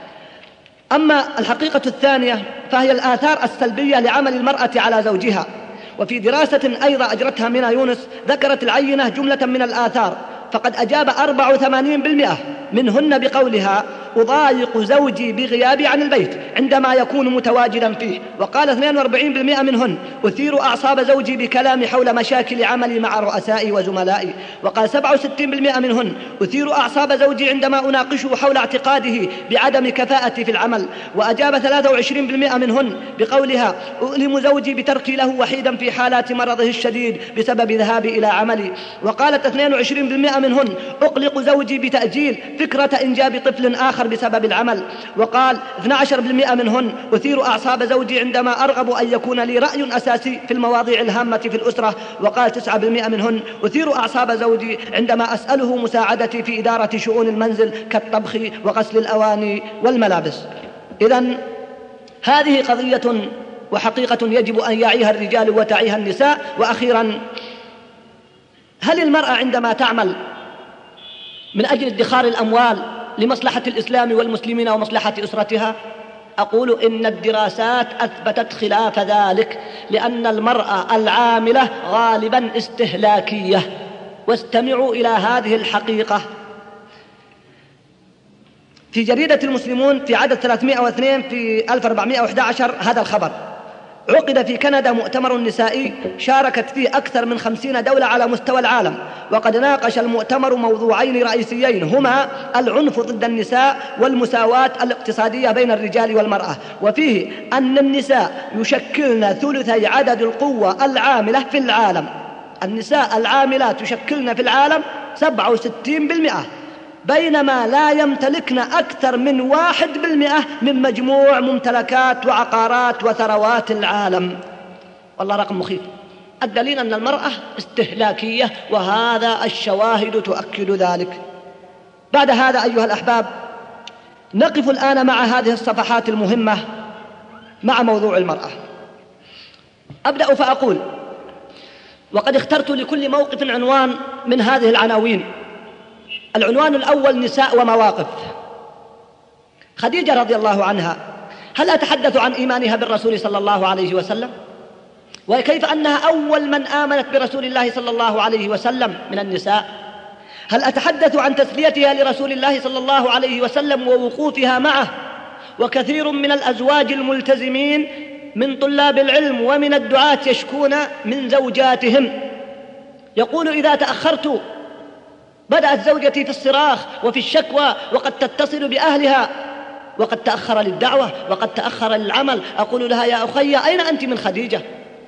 أما الحقيقة الثانية فهي الآثار السلبية لعمل المرأة على زوجها. وفي دراسة أيضا أجرتها منى يونس ذكرت العينة جملة من الآثار، فقد أجاب 84% منهن بقولها: أضايق زوجي بغيابي عن البيت عندما يكون متواجدا فيه. وقال 42% منهن: أثير أعصاب زوجي بكلامي حول مشاكل عملي مع رؤسائي وزملائي. وقال 67% منهن: أثير أعصاب زوجي عندما أناقشه حول اعتقاده بعدم كفاءتي في العمل. وأجاب 23% منهن بقولها: أؤلم زوجي بتركي له وحيدا في حالات مرضه الشديد بسبب ذهابي إلى عملي. وقالت 22% منهن: أقلق زوجي بتأجيل فكرة إنجاب طفل آخر بسبب العمل. وقال 12% منهن: أثير أعصاب زوجي عندما أرغب أن يكون لي رأي أساسي في المواضيع الهامة في الأسرة. وقال 9% منهن: أثير أعصاب زوجي عندما أسأله مساعدتي في إدارة شؤون المنزل كالطبخ وغسل الأواني والملابس. إذن هذه قضية وحقيقة يجب أن يعيها الرجال وتعيها النساء. وأخيرا، هل المرأة عندما تعمل من أجل ادخار الأموال لمصلحة الإسلام والمسلمين ومصلحة أسرتها؟ أقول إن الدراسات أثبتت خلاف ذلك، لأن المرأة العاملة غالبا استهلاكية. واستمعوا إلى هذه الحقيقة. في جريدة المسلمون في عدد 302 في 1411 هذا الخبر: عقد في كندا مؤتمر نسائي شاركت فيه أكثر من 50 دولة على مستوى العالم، وقد ناقش المؤتمر موضوعين رئيسيين هما العنف ضد النساء والمساواة الاقتصادية بين الرجال والمرأة، وفيه أن النساء يشكلن ثلثي عدد القوة العاملة في العالم. النساء العاملات يشكلن في العالم 67%، بينما لا يمتلكن أكثر من 1% من مجموع ممتلكات وعقارات وثروات العالم. والله رقم مخيف. الدليل أن المرأة استهلاكية، وهذا الشواهد تؤكد ذلك. بعد هذا أيها الأحباب، نقف الآن مع هذه الصفحات المهمة مع موضوع المرأة. أبدأ فأقول: وقد اخترت لكل موقف عنوان من هذه العناوين. العنوان الأول: نساء ومواقف. خديجة رضي الله عنها، هل أتحدث عن إيمانها بالرسول صلى الله عليه وسلم، وكيف أنها أول من آمنت برسول الله صلى الله عليه وسلم من النساء؟ هل أتحدث عن تسليتها لرسول الله صلى الله عليه وسلم ووقوفها معه؟ وكثير من الأزواج الملتزمين من طلاب العلم ومن الدعاة يشكون من زوجاتهم، يقول: إذا تأخرت بدأت زوجتي في الصراخ وفي الشكوى، وقد تتصل بأهلها، وقد تأخر للدعوة، وقد تأخر للعمل. أقول لها: يا أخي، أين أنت من خديجة؟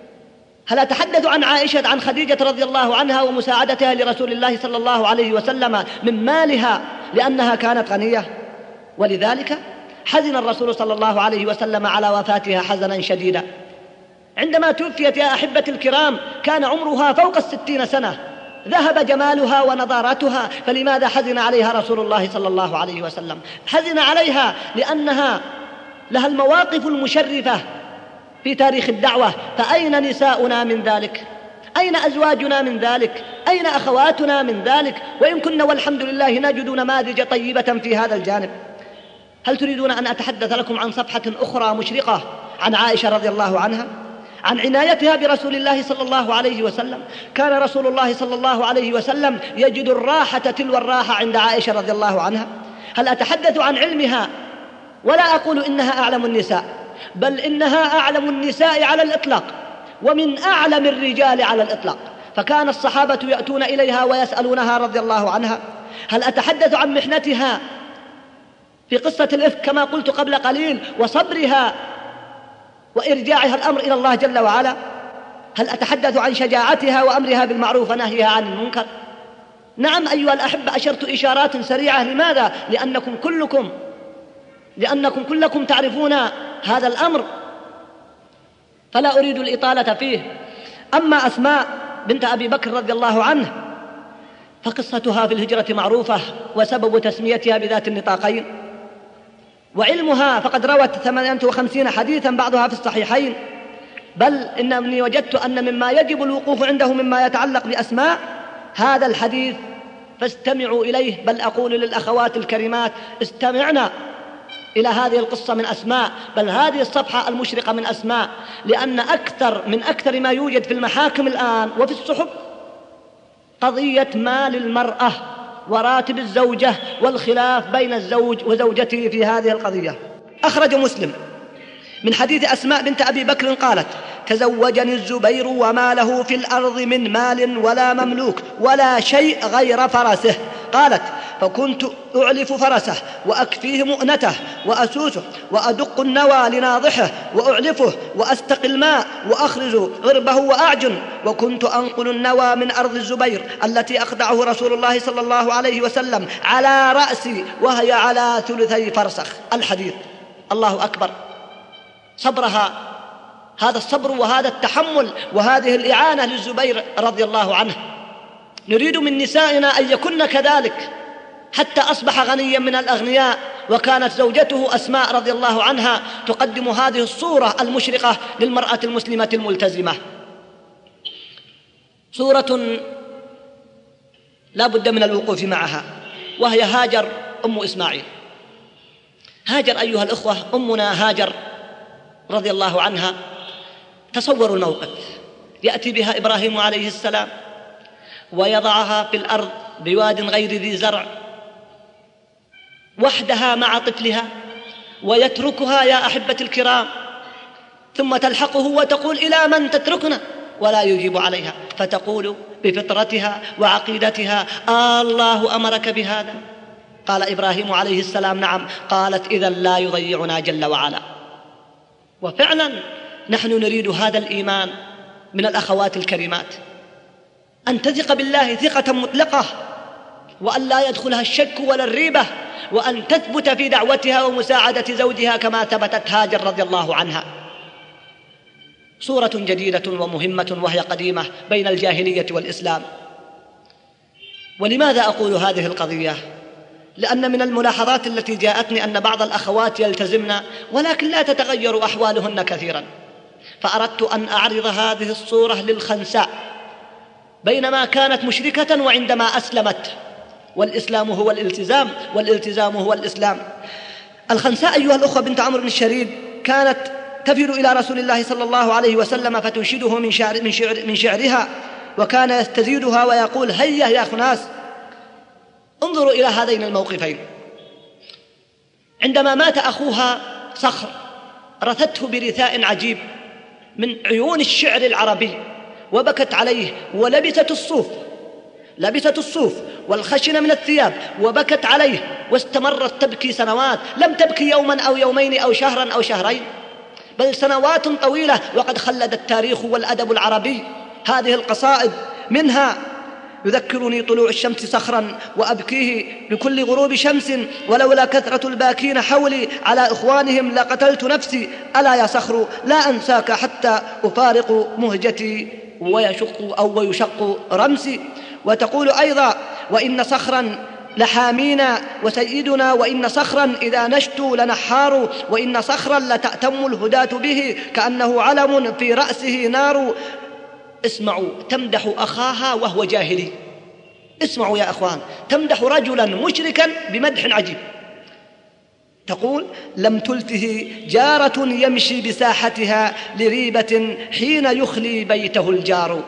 هل أتحدث عن عائشة، عن خديجة رضي الله عنها ومساعدتها لرسول الله صلى الله عليه وسلم من مالها لأنها كانت غنية؟ ولذلك حزن الرسول صلى الله عليه وسلم على وفاتها حزنا شديدا. عندما توفيت يا أحبة الكرام كان عمرها فوق 60 سنة، ذهب جمالها ونضارتها، فلماذا حزن عليها رسول الله صلى الله عليه وسلم؟ حزن عليها لأنها لها المواقف المشرفة في تاريخ الدعوة. فأين نساؤنا من ذلك؟ أين أزواجنا من ذلك؟ أين أخواتنا من ذلك؟ وإن كنا والحمد لله نجد نماذج طيبة في هذا الجانب. هل تريدون أن أتحدث لكم عن صفحة أخرى مشرقة عن عائشة رضي الله عنها، عن عنايتها برسول الله صلى الله عليه وسلم؟ كان رسول الله صلى الله عليه وسلم يجد الراحة تلو الراحة عند عائشة رضي الله عنها. هل أتحدث عن علمها؟ ولا أقول إنها أعلم النساء، بل إنها أعلم النساء على الإطلاق، ومن أعلم الرجال على الإطلاق. فكان الصحابة يأتون إليها ويسألونها رضي الله عنها. هل أتحدث عن محنتها في قصة الإفك كما قلت قبل قليل، وصبرها وإرجاعها الأمر إلى الله جل وعلا؟ هل أتحدث عن شجاعتها وأمرها بالمعروف ونهيها عن المنكر؟ نعم أيها الأحبة، أشرت إشارات سريعة. لماذا؟ لأنكم كلكم تعرفون هذا الأمر، فلا أريد الإطالة فيه. أما أسماء بنت أبي بكر رضي الله عنه فقصتها في الهجرة معروفة، وسبب تسميتها بذات النطاقين. وعلمها فقد روت 58 حديثا، بعضها في الصحيحين. بل إنني وجدت أن مما يجب الوقوف عنده مما يتعلق بأسماء هذا الحديث، فاستمعوا إليه. بل أقول للأخوات الكريمات: استمعنا إلى هذه القصة من أسماء، بل هذه الصفحة المشرقة من أسماء، لأن أكثر ما يوجد في المحاكم الآن وفي الصحف قضية مال المرأة وراتب الزوجة والخلاف بين الزوج وزوجته في هذه القضية. أخرج مسلم من حديث أسماء بنت أبي بكر قالت: تزوجني الزبير وما له في الأرض من مال ولا مملوك ولا شيء غير فرسه. قالت: فكنت أعلف فرسه وأكفيه مؤنته وأسوسه وأدق النوى لناضحه وأعلفه وأستقي الماء وأخرج غربه وأعجن، وكنت أنقل النوى من أرض الزبير التي أخدعه رسول الله صلى الله عليه وسلم على رأسي وهي على 3 فرسخ. الحديث. الله أكبر. صبرها، هذا الصبر وهذا التحمل وهذه الإعانة للزبير رضي الله عنه. نريد من نسائنا أن يكن كذلك حتى أصبح غنيا من الأغنياء. وكانت زوجته أسماء رضي الله عنها تقدم هذه الصورة المشرقة للمرأة المسلمة الملتزمة. صورة لا بد من الوقوف معها، وهي هاجر أم إسماعيل. هاجر أيها الأخوة، أمنا هاجر رضي الله عنها، تصوروا الموقف. يأتي بها إبراهيم عليه السلام ويضعها في الأرض بواد غير ذي زرع وحدها مع طفلها، ويتركها يا أحبة الكرام، ثم تلحقه وتقول: إلى من تتركنا؟ ولا يجيب عليها، فتقول بفطرتها وعقيدتها: الله أمرك بهذا؟ قال إبراهيم عليه السلام: نعم. قالت: إذن لا يضيعنا جل وعلا. وفعلا نحن نريد هذا الإيمان من الأخوات الكريمات، أن تثق بالله ثقة مطلقة، وأن لا يدخلها الشك ولا الريبة، وأن تثبت في دعوتها ومساعدة زوجها كما ثبتت هاجر رضي الله عنها. صورة جديدة ومهمة وهي قديمة بين الجاهلية والإسلام. ولماذا أقول هذه القضية؟ لأن من الملاحظات التي جاءتني أن بعض الأخوات يلتزمن ولكن لا تتغير أحوالهن كثيرا، فأردت أن أعرض هذه الصورة للخنساء بينما كانت مشركة وعندما أسلمت، والإسلام هو الالتزام والالتزام هو الإسلام. الخنساء أيها الأخوة بنت عمرو بن الشريد كانت تفد إلى رسول الله صلى الله عليه وسلم فتنشده من شعرها، وكان يستزيدها ويقول: هيا يا خناس. انظروا إلى هذين الموقفين. عندما مات أخوها صخر رثته برثاء عجيب من عيون الشعر العربي وبكت عليه، ولبست الصوف والخشن من الثياب وبكت عليه، واستمرت تبكي سنوات، لم تبكي يوما أو يومين أو شهرا أو شهرين، بل سنوات طويلة. وقد خلد التاريخ والأدب العربي هذه القصائد، منها: يذكرني طلوع الشمس صخرا وأبكيه بكل غروب شمس، ولولا كثرة الباكين حولي على إخوانهم لقتلت نفسي، ألا يا صخر لا أنساك حتى أفارق مهجتي ويشق رمسي. وتقول أيضا: وإن صخرا لحامينا وسيدنا، وإن صخرا إذا نشتوا لنحار، وإن صخرا لتأتم الهداة به كأنه علم في رأسه نار. اسمعوا، تمدح أخاها وهو جاهلي. اسمعوا يا أخوان، تمدح رجلا مشركا بمدح عجيب. تقول: لم تلته جارة يمشي بساحتها لريبة حين يخلي بيته الجار.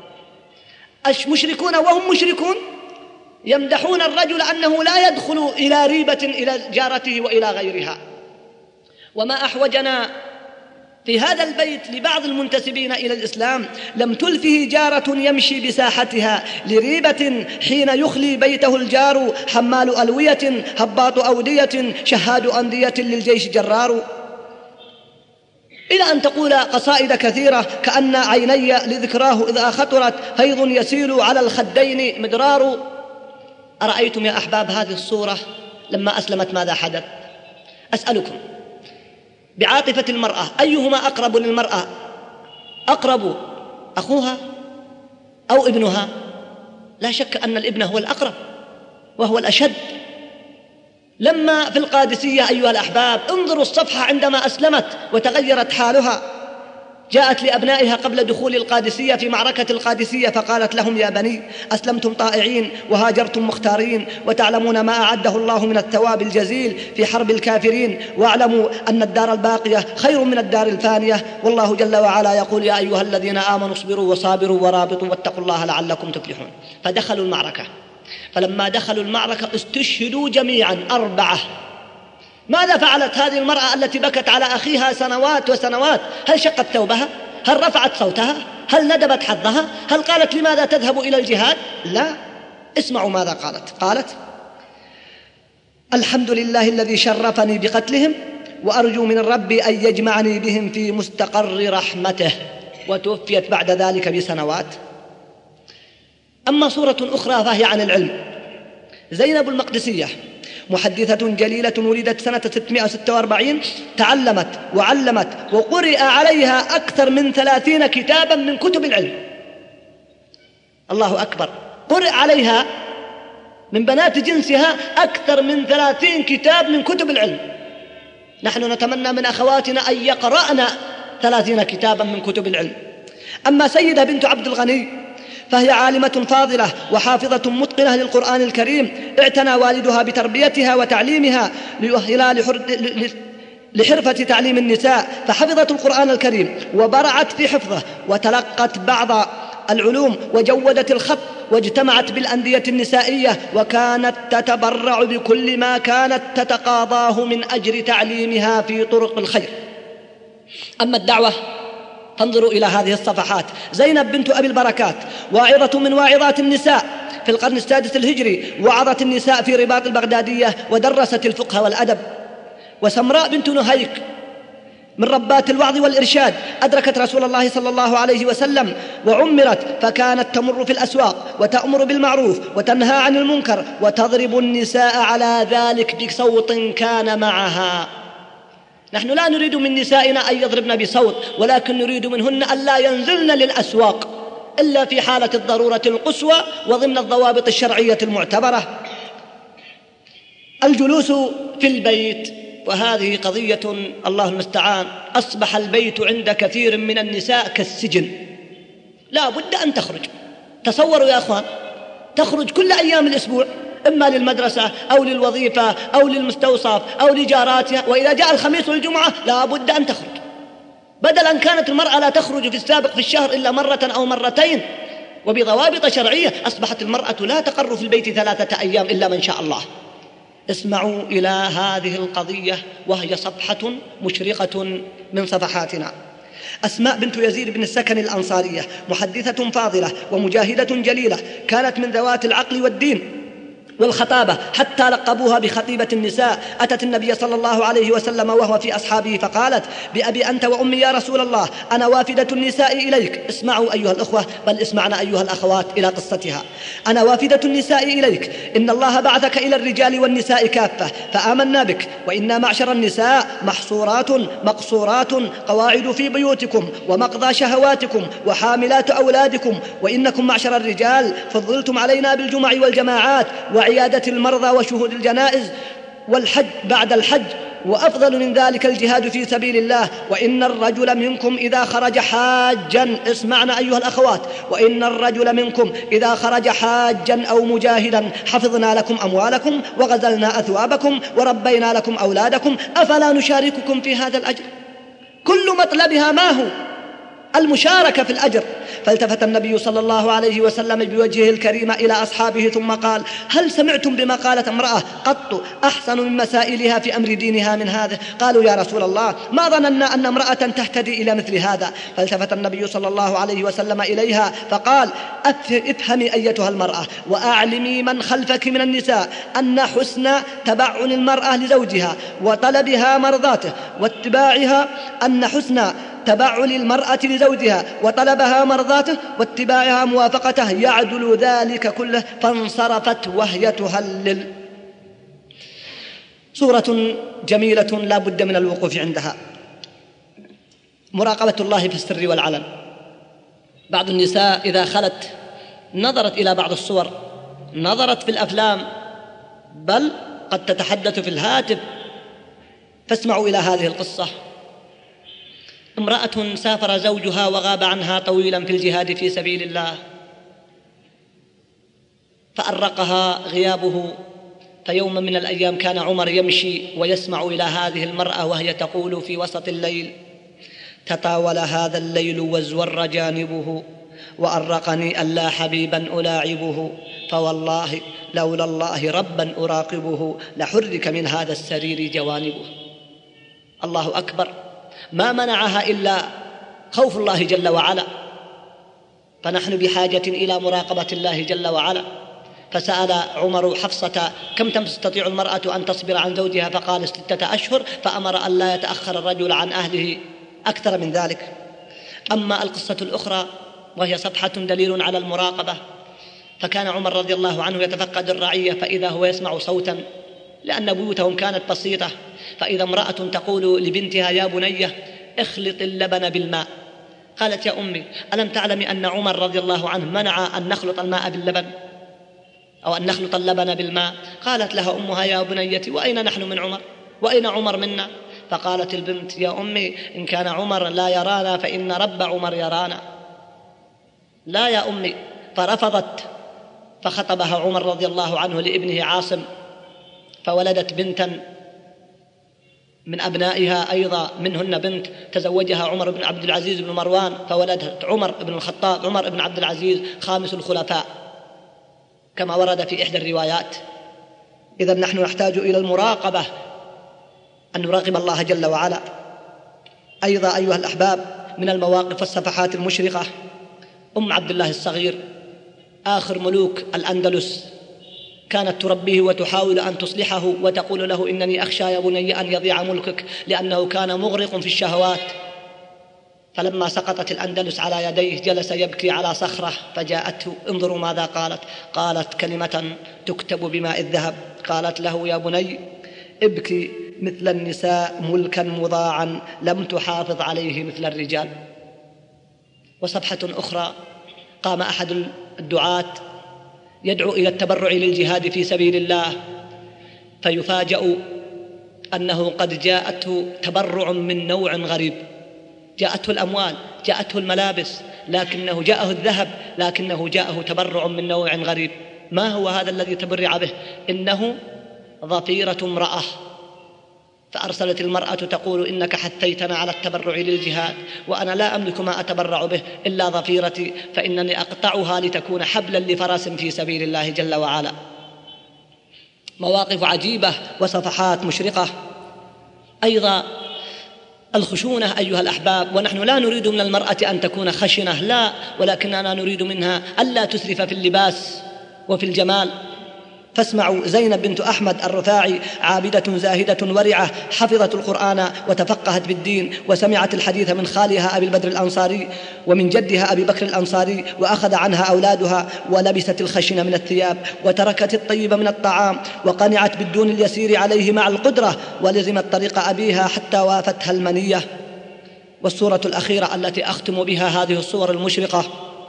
المشركون وهم مشركون يمدحون الرجل أنه لا يدخل إلى ريبة إلى جارته وإلى غيرها. وما أحوجنا في هذا البيت لبعض المنتسبين إلى الإسلام: لم تلفه جارة يمشي بساحتها لريبة حين يخلي بيته الجار، حمال ألوية هباط أودية شهاد أندية للجيش جرار. إلى أن تقول قصائد كثيرة: كأن عيني لذكراه إذا خطرت فيض يسيل على الخدين مدرار. أرأيتم يا أحباب هذه الصورة لما أسلمت ماذا حدث؟ أسألكم، بعاطفة المرأة أيهما أقرب للمرأة؟ أقرب أخوها أو ابنها؟ لا شك أن الابن هو الأقرب وهو الأشد. لما في القادسية أيها الأحباب انظروا الصفحة عندما أسلمت وتغيرت حالها، جاءت لأبنائها قبل دخول القادسية في معركة القادسية فقالت لهم: يا بني، أسلمتم طائعين وهاجرتم مختارين، وتعلمون ما أعده الله من الثواب الجزيل في حرب الكافرين، واعلموا أن الدار الباقية خير من الدار الفانية، والله جل وعلا يقول: يا أيها الذين آمنوا اصبروا وصابروا ورابطوا واتقوا الله لعلكم تفلحون. فدخلوا المعركة، فلما دخلوا المعركة استشهدوا جميعا 4. ماذا فعلت هذه المرأة التي بكت على أخيها سنوات وسنوات؟ هل شقت ثوبها؟ هل رفعت صوتها؟ هل ندبت حظها؟ هل قالت: لماذا تذهب إلى الجهاد؟ لا. اسمعوا ماذا قالت: الحمد لله الذي شرفني بقتلهم، وأرجو من الرب أن يجمعني بهم في مستقر رحمته. وتوفيت بعد ذلك بسنوات. أما صورة أخرى فهي عن العلم. زينب المقدسية محدثة جليلة ولدت سنة 646، تعلمت وعلمت وقرئ عليها أكثر من 30 كتابا من كتب العلم. الله أكبر، قرئ عليها من بنات جنسها أكثر من 30 كتاب من كتب العلم. نحن نتمنى من أخواتنا أن يقرأنا 30 كتابا من كتب العلم. أما سيدة بنت عبد الغني فهي عالمة فاضلة وحافظة متقنة للقرآن الكريم، اعتنى والدها بتربيتها وتعليمها ليؤهلها لحرفة تعليم النساء، فحفظت القرآن الكريم وبرعت في حفظه، وتلقت بعض العلوم وجودت الخط، واجتمعت بالأندية النسائية، وكانت تتبرع بكل ما كانت تتقاضاه من أجر تعليمها في طرق الخير. أما الدعوة فانظروا إلى هذه الصفحات. زينب بنت أبي البركات واعظة من واعظات النساء في القرن السادس الهجري، وعظت النساء في رباط البغدادية ودرست الفقه والأدب. وسمراء بنت نهيك من ربات الوعظ والإرشاد، أدركت رسول الله صلى الله عليه وسلم وعمرت، فكانت تمر في الأسواق وتأمر بالمعروف وتنهى عن المنكر، وتضرب النساء على ذلك بصوت كان معها. نحن لا نريد من نسائنا أن يضربن بصوت، ولكن نريد منهن ألا ينزلن للأسواق إلا في حالة الضرورة القصوى وضمن الضوابط الشرعية المعتبرة. الجلوس في البيت، وهذه قضية الله المستعان. أصبح البيت عند كثير من النساء كالسجن، لا بد أن تخرج. تصوروا يا أخوان، تخرج كل أيام الأسبوع، إما للمدرسة أو للوظيفة أو للمستوصف أو لجاراتها، وإذا جاء الخميس والجمعة لا بد أن تخرج. بدل أن كانت المرأة لا تخرج في السابق في الشهر إلا مرة أو مرتين وبضوابط شرعية، أصبحت المرأة لا تقر في البيت 3 أيام إلا من شاء الله. اسمعوا إلى هذه القضية وهي صفحة مشرقة من صفحاتنا. أسماء بنت يزيد بن السكن الأنصارية محدثة فاضلة ومجاهدة جليلة، كانت من ذوات العقل والدين والخطابة، حتى لقبوها بخطيبة النساء. أتت النبي صلى الله عليه وسلم وهو في أصحابه فقالت: بأبي أنت وأمي يا رسول الله، أنا وافدة النساء إليك. اسمعوا أيها الأخوة، بل اسمعنا أيها الأخوات إلى قصتها. أنا وافدة النساء إليك، إن الله بعثك إلى الرجال والنساء كافة، فآمنا بك، وإنا معشر النساء محصورات مقصورات، قواعد في بيوتكم ومقضى شهواتكم وحاملات أولادكم، وإنكم معشر الرجال فضلتم علينا بالجمع والجماعات وعيادة المرضى وشهود الجنائز والحج بعد الحج، وأفضل من ذلك الجهاد في سبيل الله. وإن الرجل منكم إذا خرج حاجا، اسمعنا أيها الأخوات، وإن الرجل منكم إذا خرج حاجا أو مجاهدا حفظنا لكم أموالكم وغزلنا أثوابكم وربينا لكم أولادكم، أفلا نشارككم في هذا الأجر؟ كل مطلبها ما هو؟ المشاركة في الأجر. فالتفت النبي صلى الله عليه وسلم بوجهه الكريم إلى أصحابه ثم قال: هل سمعتم بما قالت امرأة قط أحسن من مسائلها في أمر دينها من هذا؟ قالوا: يا رسول الله، ما ظننا أن امرأة تهتدي إلى مثل هذا. فالتفت النبي صلى الله عليه وسلم إليها فقال: افهمي أيتها المرأة، وأعلمي من خلفك من النساء أن حسن تبعن المرأة لزوجها وطلبها مرضاته واتباعها، أن حسن تبعل المرأة لزوجها وطلبها مرضاته واتباعها موافقته يعدل ذلك كله. فانصرفت وهي تهلل. صورة جميلة لا بد من الوقوف عندها. مراقبة الله في السر والعلن. بعض النساء إذا خلت نظرت إلى بعض الصور، نظرت في الأفلام، بل قد تتحدث في الهاتف. فاسمعوا إلى هذه القصة. امرأة سافر زوجها وغاب عنها طويلا في الجهاد في سبيل الله، فأرقها غيابه. فيوم من الأيام كان عمر يمشي ويسمع إلى هذه المرأة وهي تقول في وسط الليل: تطاول هذا الليل وازور جانبه، وأرقني ألا حبيبا ألاعبه، فوالله لولا الله ربا أراقبه، لحرك من هذا السرير جوانبه. الله أكبر. ما منعها إلا خوف الله جل وعلا. فنحن بحاجة إلى مراقبة الله جل وعلا. فسأل عمر حفصة: كم تستطيع المرأة أن تصبر عن زوجها؟ فقال: 6 أشهر، فأمر أن لا يتأخر الرجل عن أهله أكثر من ذلك. أما القصة الأخرى وهي صفحة دليل على المراقبة، فكان عمر رضي الله عنه يتفقد الرعية، فإذا هو يسمع صوتا، لأن بيوتهم كانت بسيطة، فإذا امرأة تقول لبنتها: يا بنية اخلط اللبن بالماء. قالت: يا أمي، ألم تعلمي أن عمر رضي الله عنه منع أن نخلط الماء باللبن أو أن نخلط اللبن بالماء؟ قالت لها أمها: يا بنيتي، وأين نحن من عمر؟ وأين عمر منا؟ فقالت البنت: يا أمي، إن كان عمر لا يرانا فإن رب عمر يرانا. لا يا أمي. فرفضت. فخطبها عمر رضي الله عنه لابنه عاصم، فولدت بنتا من أبنائها أيضا، منهن بنت تزوجها عمر بن عبد العزيز بن مروان، فولدت عمر بن الخطاب، عمر بن عبد العزيز، خامس الخلفاء كما ورد في إحدى الروايات. إذن نحن نحتاج إلى المراقبة، أن نراقب الله جل وعلا. أيضا أيها الأحباب، من المواقف والصفحات المشرقة أم عبد الله الصغير، آخر ملوك الأندلس، كانت تربيه وتحاول أن تصلحه وتقول له: إنني أخشى يا بني أن يضيع ملكك، لأنه كان مغرق في الشهوات. فلما سقطت الأندلس على يديه جلس يبكي على صخرة، فجاءته. انظروا ماذا قالت. قالت كلمة تكتب بماء الذهب. قالت له: يا بني ابكي مثل النساء ملكا مضاعا لم تحافظ عليه مثل الرجال. وصفحة أخرى قام أحد الدعاة يدعو إلى التبرع للجهاد في سبيل الله، فيفاجأ أنه قد جاءته تبرع من نوع غريب، جاءته الأموال، جاءته الملابس، لكنه جاءه الذهب، لكنه جاءه تبرع من نوع غريب. ما هو هذا الذي تبرع به؟ إنه ظفيرة امرأة. فأرسلت المرأة تقول: إنك حثيتنا على التبرع للجهاد، وأنا لا أملك ما أتبرع به إلا ظفيرتي، فإنني أقطعها لتكون حبلا لفرس في سبيل الله جل وعلا. مواقف عجيبة وصفحات مشرقة. أيضا الخشونة أيها الأحباب، ونحن لا نريد من المرأة أن تكون خشنة، لا، ولكننا نريد منها ألا تسرف في اللباس وفي الجمال. فاسمعوا زينب بنت أحمد الرفاعي، عابدة زاهدة ورعة، حفظت القرآن وتفقهت بالدين، وسمعت الحديث من خالها أبي البدر الأنصاري ومن جدها أبي بكر الأنصاري، وأخذ عنها أولادها، ولبست الخشن من الثياب، وتركت الطيب من الطعام، وقنعت بالدون اليسير عليه مع القدرة، ولزمت طريق أبيها حتى وافتها المنية. والصورة الأخيرة التي أختم بها هذه الصور المشرقة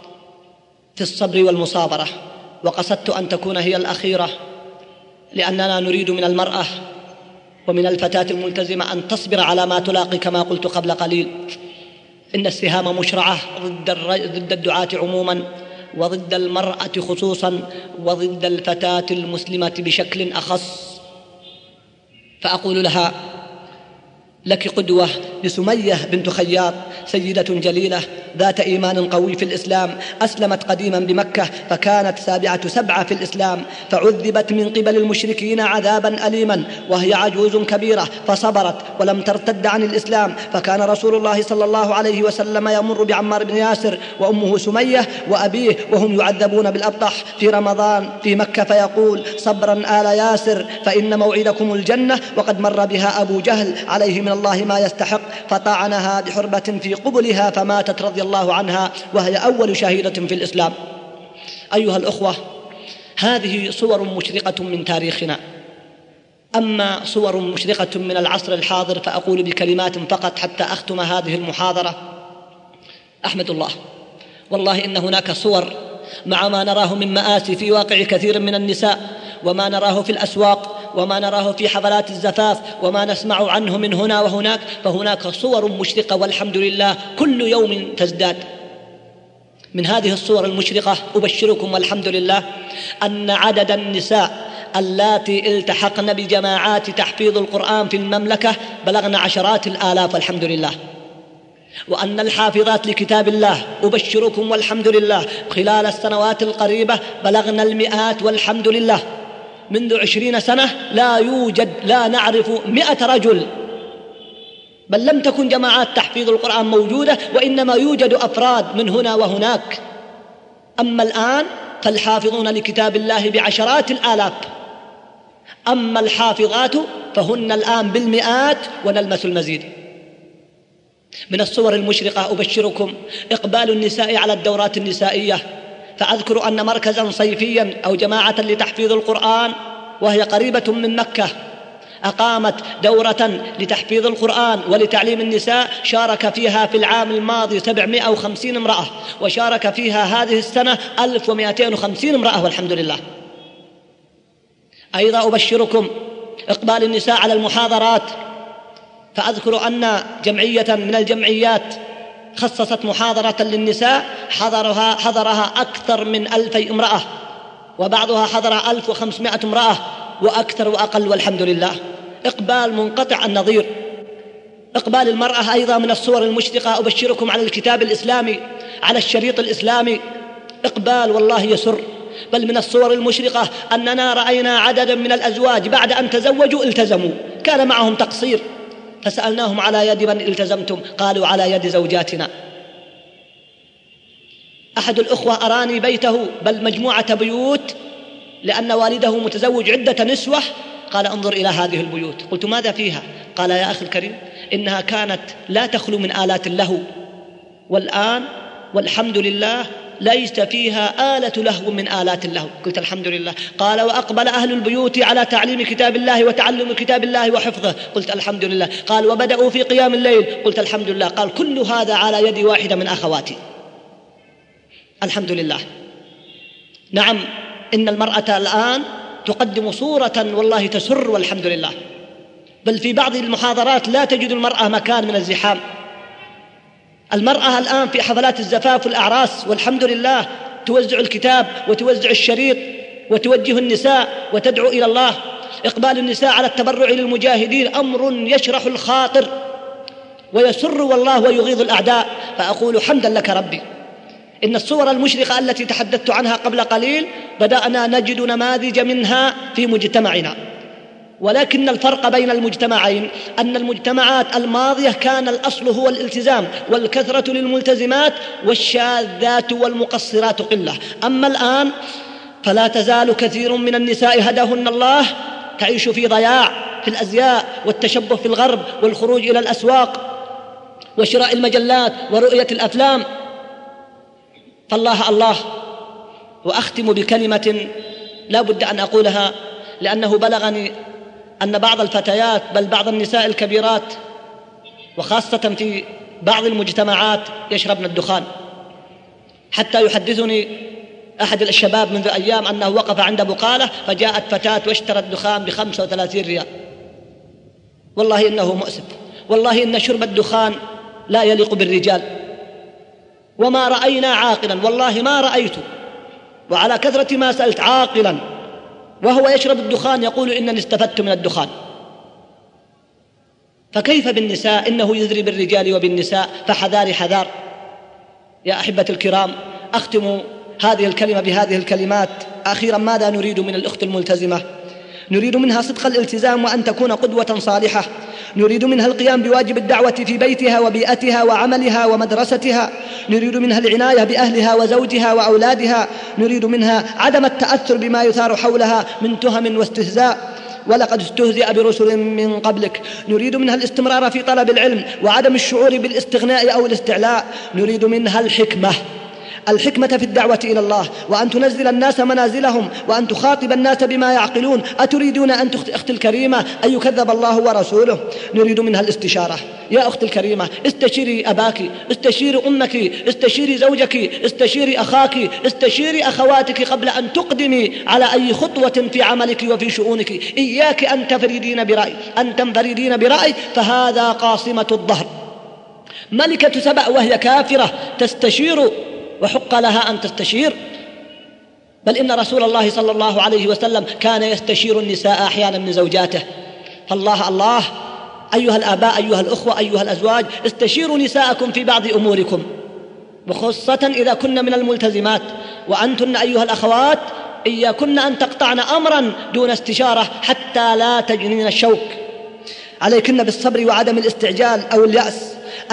في الصبر والمصابرة، وقصدت أن تكون هي الأخيرة، لأننا نريد من المرأة ومن الفتاة الملتزمة أن تصبر على ما تلاقي، كما قلت قبل قليل. إن السهام مشرعة ضد الدعاة عموما، وضد المرأة خصوصا، وضد الفتاة المسلمة بشكل أخص. فأقول لها: لك قدوة بسمية بنت خياط، سيدة جليلة ذات إيمان قوي في الإسلام، أسلمت قديما بمكة، فكانت سابعة في الإسلام، فعذبت من قبل المشركين عذابا أليما وهي عجوز كبيرة، فصبرت ولم ترتد عن الإسلام. فكان رسول الله صلى الله عليه وسلم يمر بعمار بن ياسر وأمه سمية وأبيه وهم يعذبون بالأبطح في رمضان في مكة، فيقول: صبرا آل ياسر فإن موعدكم الجنة. وقد مر بها أبو جهل عليه من الله ما يستحق، فطعنها بحربة في قبلها فماتت رضي الله عنها، وهي أول شهيدة في الإسلام. أيها الأخوة، هذه صور مشرقة من تاريخنا. أما صور مشرقة من العصر الحاضر فأقول بكلمات فقط حتى أختم هذه المحاضرة. أحمد الله، والله إن هناك صور مع ما نراه من مآسي في واقع كثير من النساء، وما نراه في الأسواق، وما نراه في حفلات الزفاف، وما نسمع عنه من هنا وهناك، فهناك صور مشرقة والحمد لله كل يوم تزداد. من هذه الصور المشرقة أبشركم والحمد لله أن عدد النساء اللاتي التحقن بجماعات تحفيظ القرآن في المملكة بلغن عشرات الآلاف والحمد لله، وأن الحافظات لكتاب الله أبشركم والحمد لله خلال السنوات القريبة بلغن المئات والحمد لله. منذ 20 سنة لا نعرف 100 رجل، بل لم تكن جماعات تحفيظ القرآن موجودة، وإنما يوجد أفراد من هنا وهناك. أما الآن فالحافظون لكتاب الله بعشرات الآلاف، أما الحافظات فهن الآن بالمئات ونلمس المزيد. من الصور المشرقة أبشركم إقبال النساء على الدورات النسائية. فأذكر أن مركزا صيفيا أو جماعة لتحفيظ القرآن وهي قريبة من مكة أقامت دورة لتحفيظ القرآن ولتعليم النساء، شارك فيها في العام الماضي 750 امرأة، وشارك فيها هذه السنة 1250 امرأة والحمد لله. أيضا أبشركم إقبال النساء على المحاضرات. فأذكر أن جمعية من الجمعيات خصصت محاضرة للنساء حضرها أكثر من 2000 امرأة، وبعضها حضر 1500 امرأة، وأكثر وأقل والحمد لله. إقبال منقطع النظير. إقبال المرأة أيضا من الصور المشرقة. أبشركم على الكتاب الإسلامي، على الشريط الإسلامي، إقبال والله يسر. بل من الصور المشرقة أننا رأينا عددا من الأزواج بعد أن تزوجوا التزموا، كان معهم تقصير، فسألناهم: على يد من التزمتم؟ قالوا: على يد زوجاتنا. أحد الأخوة أراني بيته، بل مجموعة بيوت، لأن والده متزوج عدة نسوة، قال: انظر إلى هذه البيوت. قلت: ماذا فيها؟ قال: يا أخي الكريم، إنها كانت لا تخلو من آلات اللهو، والآن والحمد لله ليس فيها آلة لهو من آلات اللهو. قلت الحمد لله. قال وأقبل أهل البيوت على تعليم كتاب الله وتعلم كتاب الله وحفظه. قلت الحمد لله. قال وبدأوا في قيام الليل. قلت الحمد لله. قال كل هذا على يد واحدة من أخواتي. الحمد لله. نعم، إن المرأة الآن تقدم صورة والله تسر والحمد لله، بل في بعض المحاضرات لا تجد المرأة مكان من الزحام. المرأة الآن في حفلات الزفاف والأعراس والحمد لله توزع الكتاب وتوزع الشريط وتوجه النساء وتدعو إلى الله. إقبال النساء على التبرع للمجاهدين أمر يشرح الخاطر ويسر والله ويغيظ الأعداء. فأقول حمدا لك ربي. إن الصور المشرقة التي تحدثت عنها قبل قليل بدأنا نجد نماذج منها في مجتمعنا، ولكن الفرق بين المجتمعين أن المجتمعات الماضية كان الأصل هو الالتزام والكثرة للملتزمات والشاذات والمقصرات قلة. أما الآن فلا تزال كثير من النساء هداهن الله تعيش في ضياع في الأزياء والتشبه في الغرب والخروج إلى الأسواق وشراء المجلات ورؤية الأفلام. فالله الله. وأختم بكلمة لا بد أن أقولها، لأنه بلغني أن بعض الفتيات بل بعض النساء الكبيرات وخاصة في بعض المجتمعات يشربن الدخان. حتى يحدثني أحد الشباب منذ أيام أنه وقف عند بقالة فجاءت فتاة واشترت دخان ب35 ريال. والله إنه مؤسف، والله إن شرب الدخان لا يليق بالرجال. وما رأينا عاقلا، والله ما رأيت، وعلى كثرة ما سألت عاقلا وهو يشرب الدخان يقول إنني استفدت من الدخان. فكيف بالنساء؟ إنه يزري بالرجال وبالنساء، فحذار حذار. يا أحبة الكرام، أختم هذه الكلمة بهذه الكلمات. أخيرا، ماذا نريد من الأخت الملتزمة؟ نريد منها صدق الالتزام وأن تكون قدوة صالحة. نريد منها القيام بواجب الدعوة في بيتها وبيئتها وعملها ومدرستها. نريد منها العناية بأهلها وزوجها وأولادها. نريد منها عدم التأثر بما يثار حولها من تهم واستهزاء، ولقد استهزئ برسل من قبلك. نريد منها الاستمرار في طلب العلم وعدم الشعور بالاستغناء أو الاستعلاء. نريد منها الحكمة في الدعوة إلى الله، وأن تنزل الناس منازلهم، وأن تخاطب الناس بما يعقلون. أتريدون أن أختي الكريمة أن يكذب الله ورسوله؟ نريد منها الاستشارة. يا أختي الكريمة، استشيري أباك، استشيري أمك، استشيري زوجك، استشيري أخاك، استشيري أخواتك قبل أن تقدمي على أي خطوة في عملك وفي شؤونك. إياك أن تنفردين برأي، فهذا قاصمة الظهر. ملكة سبأ وهي كافرة تستشير وحق لها أن تستشير، بل إن رسول الله صلى الله عليه وسلم كان يستشير النساء أحيانا من زوجاته. فالله الله. أيها الآباء، أيها الأخوة، أيها الأزواج، استشيروا نساءكم في بعض أموركم، وخاصة إذا كن من الملتزمات. وأنتن أيها الأخوات إياكن أن تقطعن أمرا دون استشارة حتى لا تجنين الشوك. عليكن بالصبر وعدم الاستعجال أو اليأس،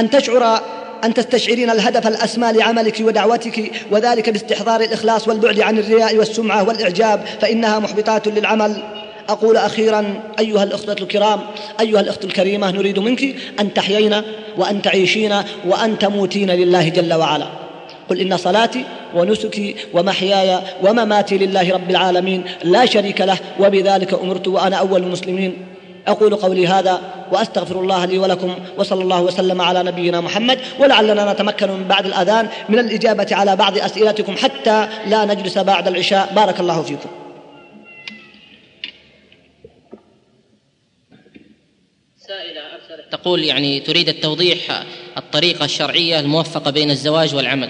أن تستشعرين الهدف الأسمى لعملك ودعوتك، وذلك باستحضار الإخلاص والبعد عن الرياء والسمعة والإعجاب، فإنها محبطات للعمل. أقول أخيرا أيها الأخوة الكرام، أيها الأخت الكريمة، نريد منك أن تحيين وأن تعيشين وأن تموتين لله جل وعلا. قل إن صلاتي ونسكي ومحياي ومماتي لله رب العالمين لا شريك له، وبذلك أمرت وأنا أول المسلمين. أقول قولي هذا وأستغفر الله لي ولكم، وصلى الله وسلم على نبينا محمد. ولعلنا نتمكن من بعد الأذان من الإجابة على بعض أسئلتكم حتى لا نجلس بعد العشاء. بارك الله فيكم. سائلة أرسلت تقول يعني تريد التوضيح الطريقة الشرعية الموفقة بين الزواج والعمل.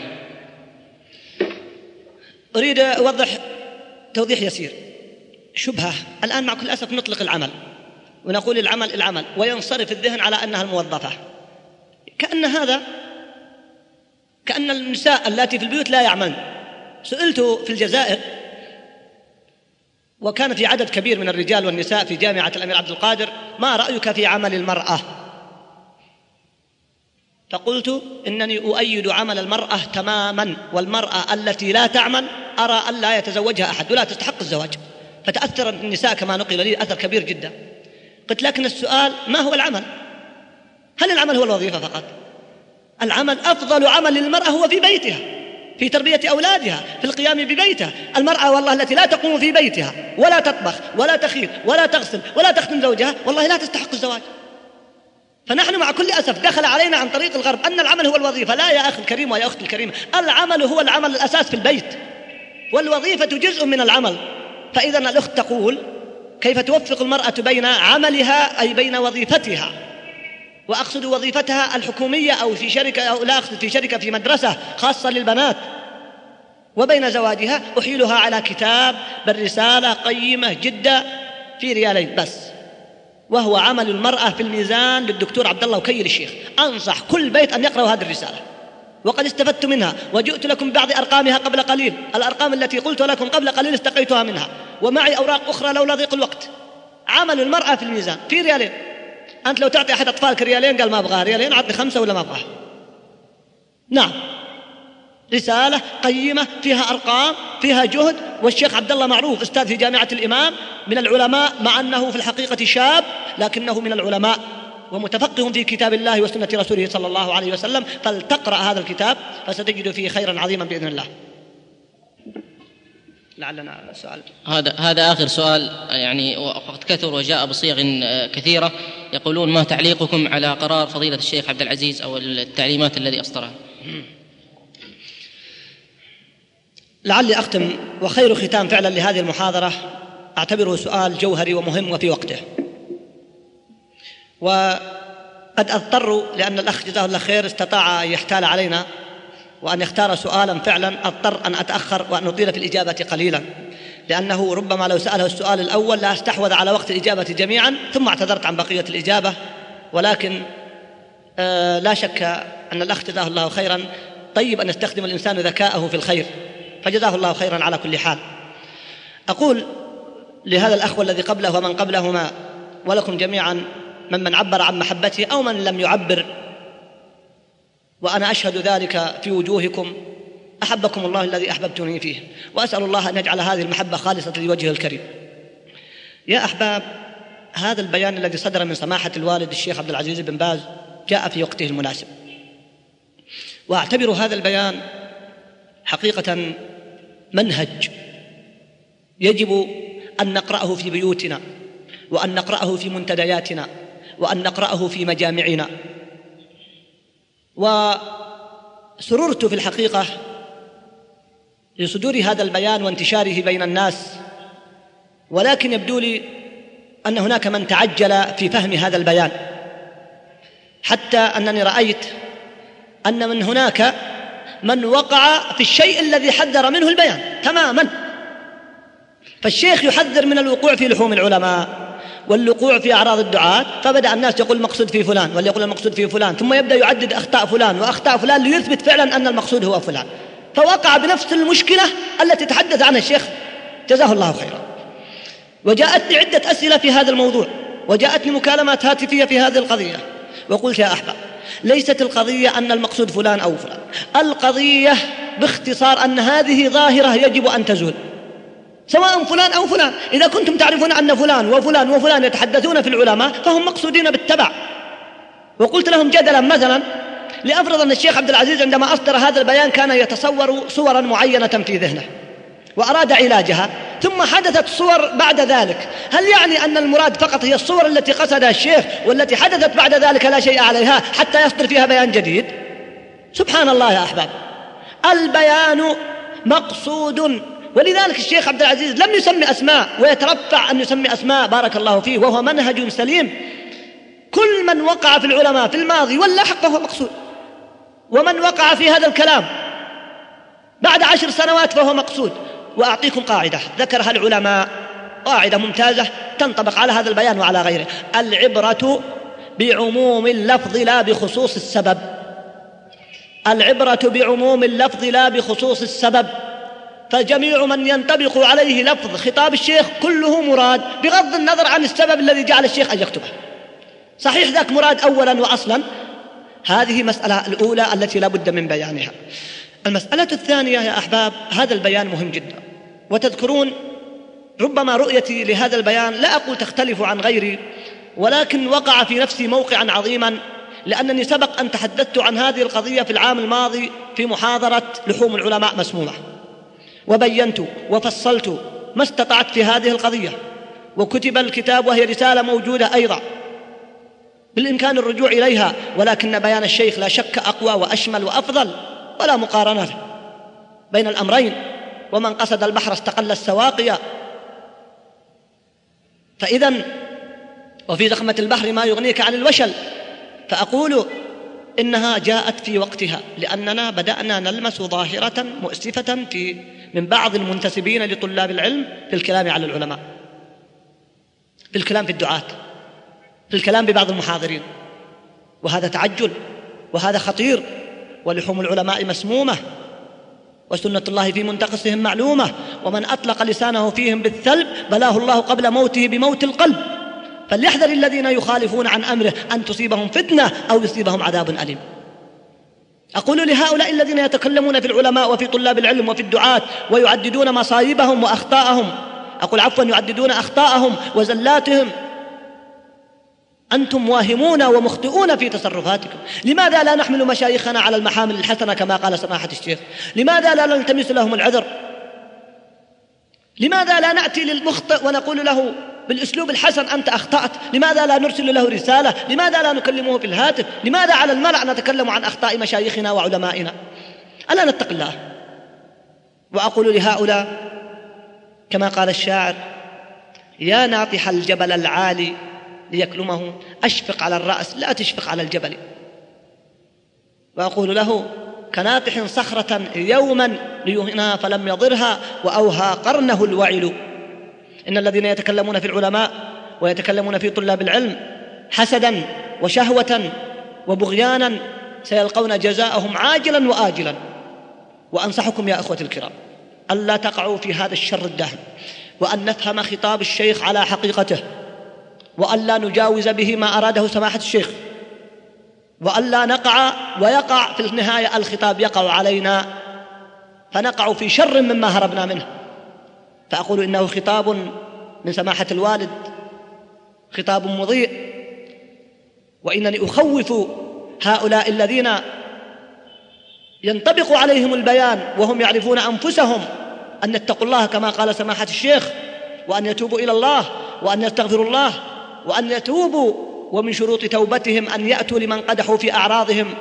أريد أوضح توضيح يسير. شبهة الآن مع كل أسف نطلق العمل ونقول العمل وينصرف الذهن على أنها الموظفة، كأن النساء التي في البيوت لا يعملن. سئلت في الجزائر وكان في عدد كبير من الرجال والنساء في جامعة الأمير عبد القادر: ما رأيك في عمل المرأة؟ فقلت إنني أؤيد عمل المرأة تماما، والمرأة التي لا تعمل أرى أن لا يتزوجها أحد ولا تستحق الزواج. فتأثر النساء كما نقل لي أثر كبير جدا. قلت لكن السؤال ما هو العمل؟ هل العمل هو الوظيفة فقط؟ العمل أفضل عمل للمرأة هو في بيتها، في تربية أولادها، في القيام ببيتها. المرأة والله التي لا تقوم في بيتها ولا تطبخ ولا تخيط ولا تغسل ولا تخدم زوجها والله لا تستحق الزواج. فنحن مع كل أسف دخل علينا عن طريق الغرب أن العمل هو الوظيفة. لا يا أخي الكريم ويا أختي الكريمة، العمل هو العمل الأساس في البيت، والوظيفة جزء من العمل. فإذا الأخت تقول كيف توفق المرأة بين عملها أي بين وظيفتها، وأقصد وظيفتها الحكومية أو في شركة، أو لا أقصد في شركة في مدرسة خاصة للبنات، وبين زواجها أحيلها على كتاب بالرسالة قيمة جدا في ريالين بس، وهو عمل المرأة في الميزان للدكتور عبد الله وكيل الشيخ. أنصح كل بيت أن يقرأوا هذه الرسالة، وقد استفدت منها وجئت لكم بعض أرقامها قبل قليل. الأرقام التي قلت لكم قبل قليل استقيتها منها، ومعي أوراق أخرى لولا ضيق الوقت. عمل المرأة في الميزان في ريالين. أنت لو تعطي أحد أطفالك ريالين قال ما أبغاه ريالين، أعطني 5 ولا ما أبغاه. نعم، رسالة قيمة فيها أرقام فيها جهد. والشيخ عبد الله معروف أستاذ في جامعة الإمام من العلماء، مع أنه في الحقيقة شاب لكنه من العلماء ومتفقه في كتاب الله وسنة رسوله صلى الله عليه وسلم. فلتقرأ هذا الكتاب فستجد فيه خيرا عظيما بإذن الله. لعلنا سؤال. هذا آخر سؤال، يعني وقد كثر وجاء بصيغ كثيرة. يقولون ما تعليقكم على قرار فضيلة الشيخ عبد العزيز أو التعليمات الذي أصدرها؟ لعلي أختم، وخير ختام فعلا لهذه المحاضرة أعتبره سؤال جوهري ومهم وفي وقته. وقد أضطر لأن الأخ جزاه الله خير استطاع أن يحتال علينا وأن يختار سؤالا فعلا أضطر أن أتأخر وأن أطيل في الإجابة قليلا، لأنه ربما لو سأله السؤال الأول لا استحوذ على وقت الإجابة جميعا، ثم اعتذرت عن بقية الإجابة. ولكن لا شك أن الأخ جزاه الله خيرا طيب أن يستخدم الإنسان ذكاءه في الخير، فجزاه الله خيرا على كل حال. أقول لهذا الأخ والذي قبله ومن قبلهما ولكم جميعا من عبر عن محبته أو من لم يعبر، وأنا أشهد ذلك في وجوهكم، أحبكم الله الذي أحببتني فيه، وأسأل الله أن يجعل هذه المحبة خالصة لوجهه الكريم. يا أحباب، هذا البيان الذي صدر من سماحة الوالد الشيخ عبد العزيز بن باز جاء في وقته المناسب، وأعتبر هذا البيان حقيقة منهج يجب أن نقرأه في بيوتنا، وأن نقرأه في منتدياتنا، وأن نقرأه في مجامعنا. وسررت في الحقيقة لصدور هذا البيان وانتشاره بين الناس، ولكن يبدو لي أن هناك من تعجل في فهم هذا البيان، حتى أنني رأيت أن من هناك من وقع في الشيء الذي حذر منه البيان تماما. فالشيخ يحذر من الوقوع في لحوم العلماء والوقوع في أعراض الدعاة، فبدأ الناس يقول المقصود في فلان واللي يقول المقصود في فلان، ثم يبدأ يعدد أخطاء فلان وأخطاء فلان ليثبت فعلا أن المقصود هو فلان، فوقع بنفس المشكلة التي تحدث عنها الشيخ جزاه الله خيرا. وجاءتني عدة أسئلة في هذا الموضوع، وجاءتني مكالمات هاتفية في هذه القضية، وقلت يا أحباب ليست القضية أن المقصود فلان أو فلان، القضية باختصار أن هذه ظاهرة يجب أن تزول، سواء فلان أو فلان. إذا كنتم تعرفون أن فلان وفلان وفلان يتحدثون في العلماء فهم مقصودين بالتبع. وقلت لهم جدلا مثلا، لأفرض أن الشيخ عبد العزيز عندما أصدر هذا البيان كان يتصور صورا معينة في ذهنه وأراد علاجها، ثم حدثت صور بعد ذلك، هل يعني أن المراد فقط هي الصور التي قصدها الشيخ والتي حدثت بعد ذلك لا شيء عليها حتى يصدر فيها بيان جديد؟ سبحان الله يا أحباب، البيان مقصود. ولذلك الشيخ عبد العزيز لم يسمي أسماء ويترفع أن يسمي أسماء، بارك الله فيه، وهو منهج سليم. كل من وقع في العلماء في الماضي واللاحق فهو مقصود، ومن وقع في هذا الكلام بعد 10 سنوات فهو مقصود. وأعطيكم قاعدة ذكرها العلماء، قاعدة ممتازة تنطبق على هذا البيان وعلى غيره: العبرة بعموم اللفظ لا بخصوص السبب. العبرة بعموم اللفظ لا بخصوص السبب، فجميع من ينطبق عليه لفظ خطاب الشيخ كله مراد بغض النظر عن السبب الذي جعل الشيخ أن يكتبه. صحيح ذاك مراد أولا وأصلا. هذه مسألة الأولى التي لا بد من بيانها. المسألة الثانية يا أحباب، هذا البيان مهم جدا، وتذكرون ربما رؤيتي لهذا البيان لا أقول تختلف عن غيري، ولكن وقع في نفسي موقعا عظيما لأنني سبق أن تحدثت عن هذه القضية في العام الماضي في محاضرة لحوم العلماء مسمومة، وبينت وفصلت ما استطعت في هذه القضية، وكتب الكتاب وهي رسالة موجودة أيضا بالإمكان الرجوع إليها، ولكن بيان الشيخ لا شك أقوى وأشمل وأفضل، ولا مقارنة بين الأمرين، ومن قصد البحر استقل السواقية. فإذن وفي زخمة البحر ما يغنيك عن الوشل. فأقول إنها جاءت في وقتها، لأننا بدأنا نلمس ظاهرة مؤسفة من بعض المنتسبين لطلاب العلم في الكلام على العلماء، في الكلام في الدعاة، في الكلام ببعض المحاضرين، وهذا تعجل وهذا خطير. ولحوم العلماء مسمومة، وسنة الله في منتقصهم معلومة، ومن أطلق لسانه فيهم بالثلب بلاه الله قبل موته بموت القلب. فليحذر الذين يخالفون عن أمره أن تصيبهم فتنة أو يصيبهم عذاب أليم. أقول لهؤلاء الذين يتكلمون في العلماء وفي طلاب العلم وفي الدعاة ويعددون مصايبهم وأخطاءهم، أقول عفوا يعددون أخطاءهم وزلاتهم، أنتم واهمون ومخطئون في تصرفاتكم. لماذا لا نحمل مشايخنا على المحامل الحسنة كما قال سماحة الشيخ؟ لماذا لا نلتمس لهم العذر؟ لماذا لا نأتي للمخطئ ونقول له بالأسلوب الحسن أنت أخطأت؟ لماذا لا نرسل له رسالة؟ لماذا لا نكلمه في الهاتف؟ لماذا على الملأ نتكلم عن أخطاء مشايخنا وعلمائنا؟ ألا نتق الله؟ وأقول لهؤلاء كما قال الشاعر: يا ناطح الجبل العالي ليكلمه أشفق على الرأس لا تشفق على الجبل. وأقول له: كناطح صخرة يوما ليهنها فلم يضرها وأوهى قرنه الوعل. إن الذين يتكلمون في العلماء ويتكلمون في طلاب العلم حسدا وشهوة وبغيانا سيلقون جزاءهم عاجلا وآجلا. وأنصحكم يا أخوة الكرام ألا تقعوا في هذا الشر الداهم، وأن نفهم خطاب الشيخ على حقيقته، وألا نجاوز به ما أراده سماحة الشيخ، وألا نقع ويقع في النهاية الخطاب يقع علينا فنقع في شر مما هربنا منه. فأقول إنه خطاب من سماحة الوالد، خطاب مضيء، وإنني أخوف هؤلاء الذين ينطبق عليهم البيان وهم يعرفون أنفسهم أن يتقوا الله كما قال سماحة الشيخ، وأن يتوبوا إلى الله، وأن يستغفروا الله، وأن يتوبوا، ومن شروط توبتهم أن يأتوا لمن قدحوا في أعراضهم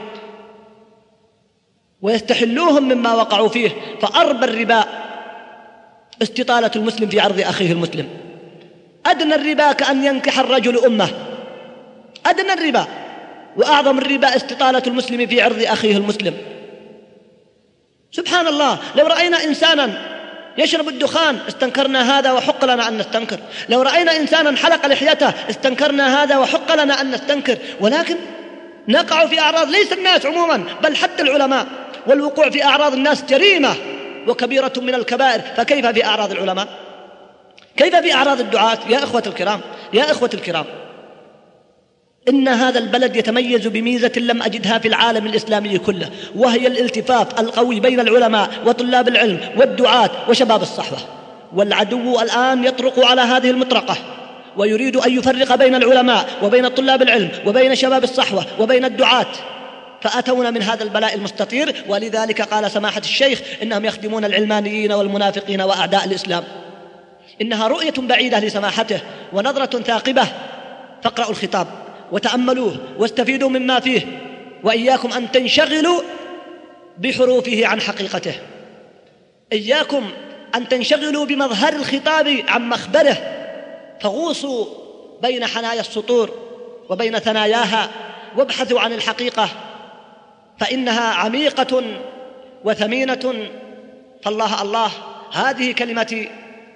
ويستحلوهم مما وقعوا فيه. فأربى الربا استطالة المسلم في عرض أخيه المسلم. أدنى الربا كأن ينكح الرجل أمه، أدنى الربا، وأعظم الربا استطالة المسلم في عرض أخيه المسلم. سبحان الله، لو رأينا إنسانا يشرب الدخان استنكرنا هذا وحق لنا أن نستنكر، لو رأينا إنسانا حلق لحيته استنكرنا هذا وحق لنا أن نستنكر، ولكن نقع في أعراض ليس الناس عموما بل حتى العلماء، والوقوع في أعراض الناس جريمة وكبيرة من الكبائر، فكيف في أعراض العلماء؟ كيف في أعراض الدعاة؟ يا إخوة الكرام، يا إخوة الكرام، إن هذا البلد يتميز بميزة لم أجدها في العالم الإسلامي كله، وهي الالتفاف القوي بين العلماء وطلاب العلم والدعاة وشباب الصحوة. والعدو الآن يطرق على هذه المطرقة ويريد أن يفرق بين العلماء وبين طلاب العلم وبين شباب الصحوة وبين الدعاة، فأتونا من هذا البلاء المستطير. ولذلك قال سماحة الشيخ إنهم يخدمون العلمانيين والمنافقين وأعداء الإسلام. إنها رؤية بعيدة لسماحته ونظرة ثاقبة. فاقرأوا الخطاب وتأملوه واستفيدوا مما فيه، وإياكم أن تنشغلوا بحروفه عن حقيقته، إياكم أن تنشغلوا بمظهر الخطاب عن مخبره، فغوصوا بين حنايا السطور وبين ثناياها وابحثوا عن الحقيقة، فإنها عميقة وثمينة. فالله الله، هذه كلمتي،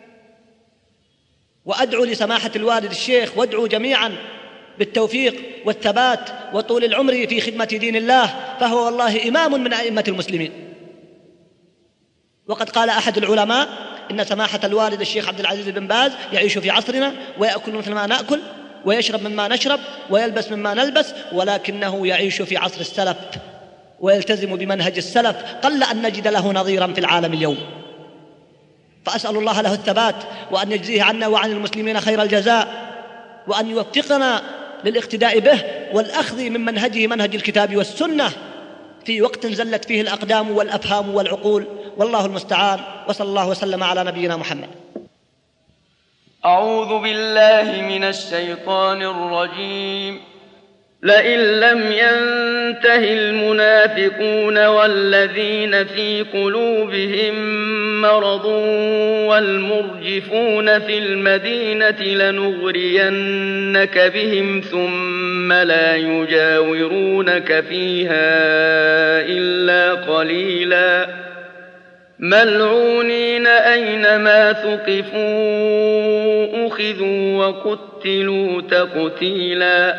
وأدعو لسماحة الوالد الشيخ وادعو جميعا بالتوفيق والثبات وطول العمر في خدمة دين الله، فهو والله إمام من أئمة المسلمين. وقد قال أحد العلماء إن سماحة الوالد الشيخ عبد العزيز بن باز يعيش في عصرنا ويأكل مثل ما نأكل ويشرب مما نشرب ويلبس مما نلبس، ولكنه يعيش في عصر السلف ويلتزم بمنهج السلف، قل أن نجد له نظيرا في العالم اليوم. فأسأل الله له الثبات، وأن يجزيه عنا وعن المسلمين خير الجزاء، وأن يوفقنا للاقتداء به والأخذ من منهجه منهج الكتاب والسنة في وقت زلت فيه الأقدام والأفهام والعقول، والله المستعان. وصلى الله وسلم على نبينا محمد. أعوذ بالله من الشيطان الرجيم. لئن لم ينته المنافقون والذين في قلوبهم مرض والمرجفون في المدينة لنغرينك بهم ثم لا يجاورونك فيها إلا قليلا ملعونين أينما ثقفوا أخذوا وقتلوا تقتيلا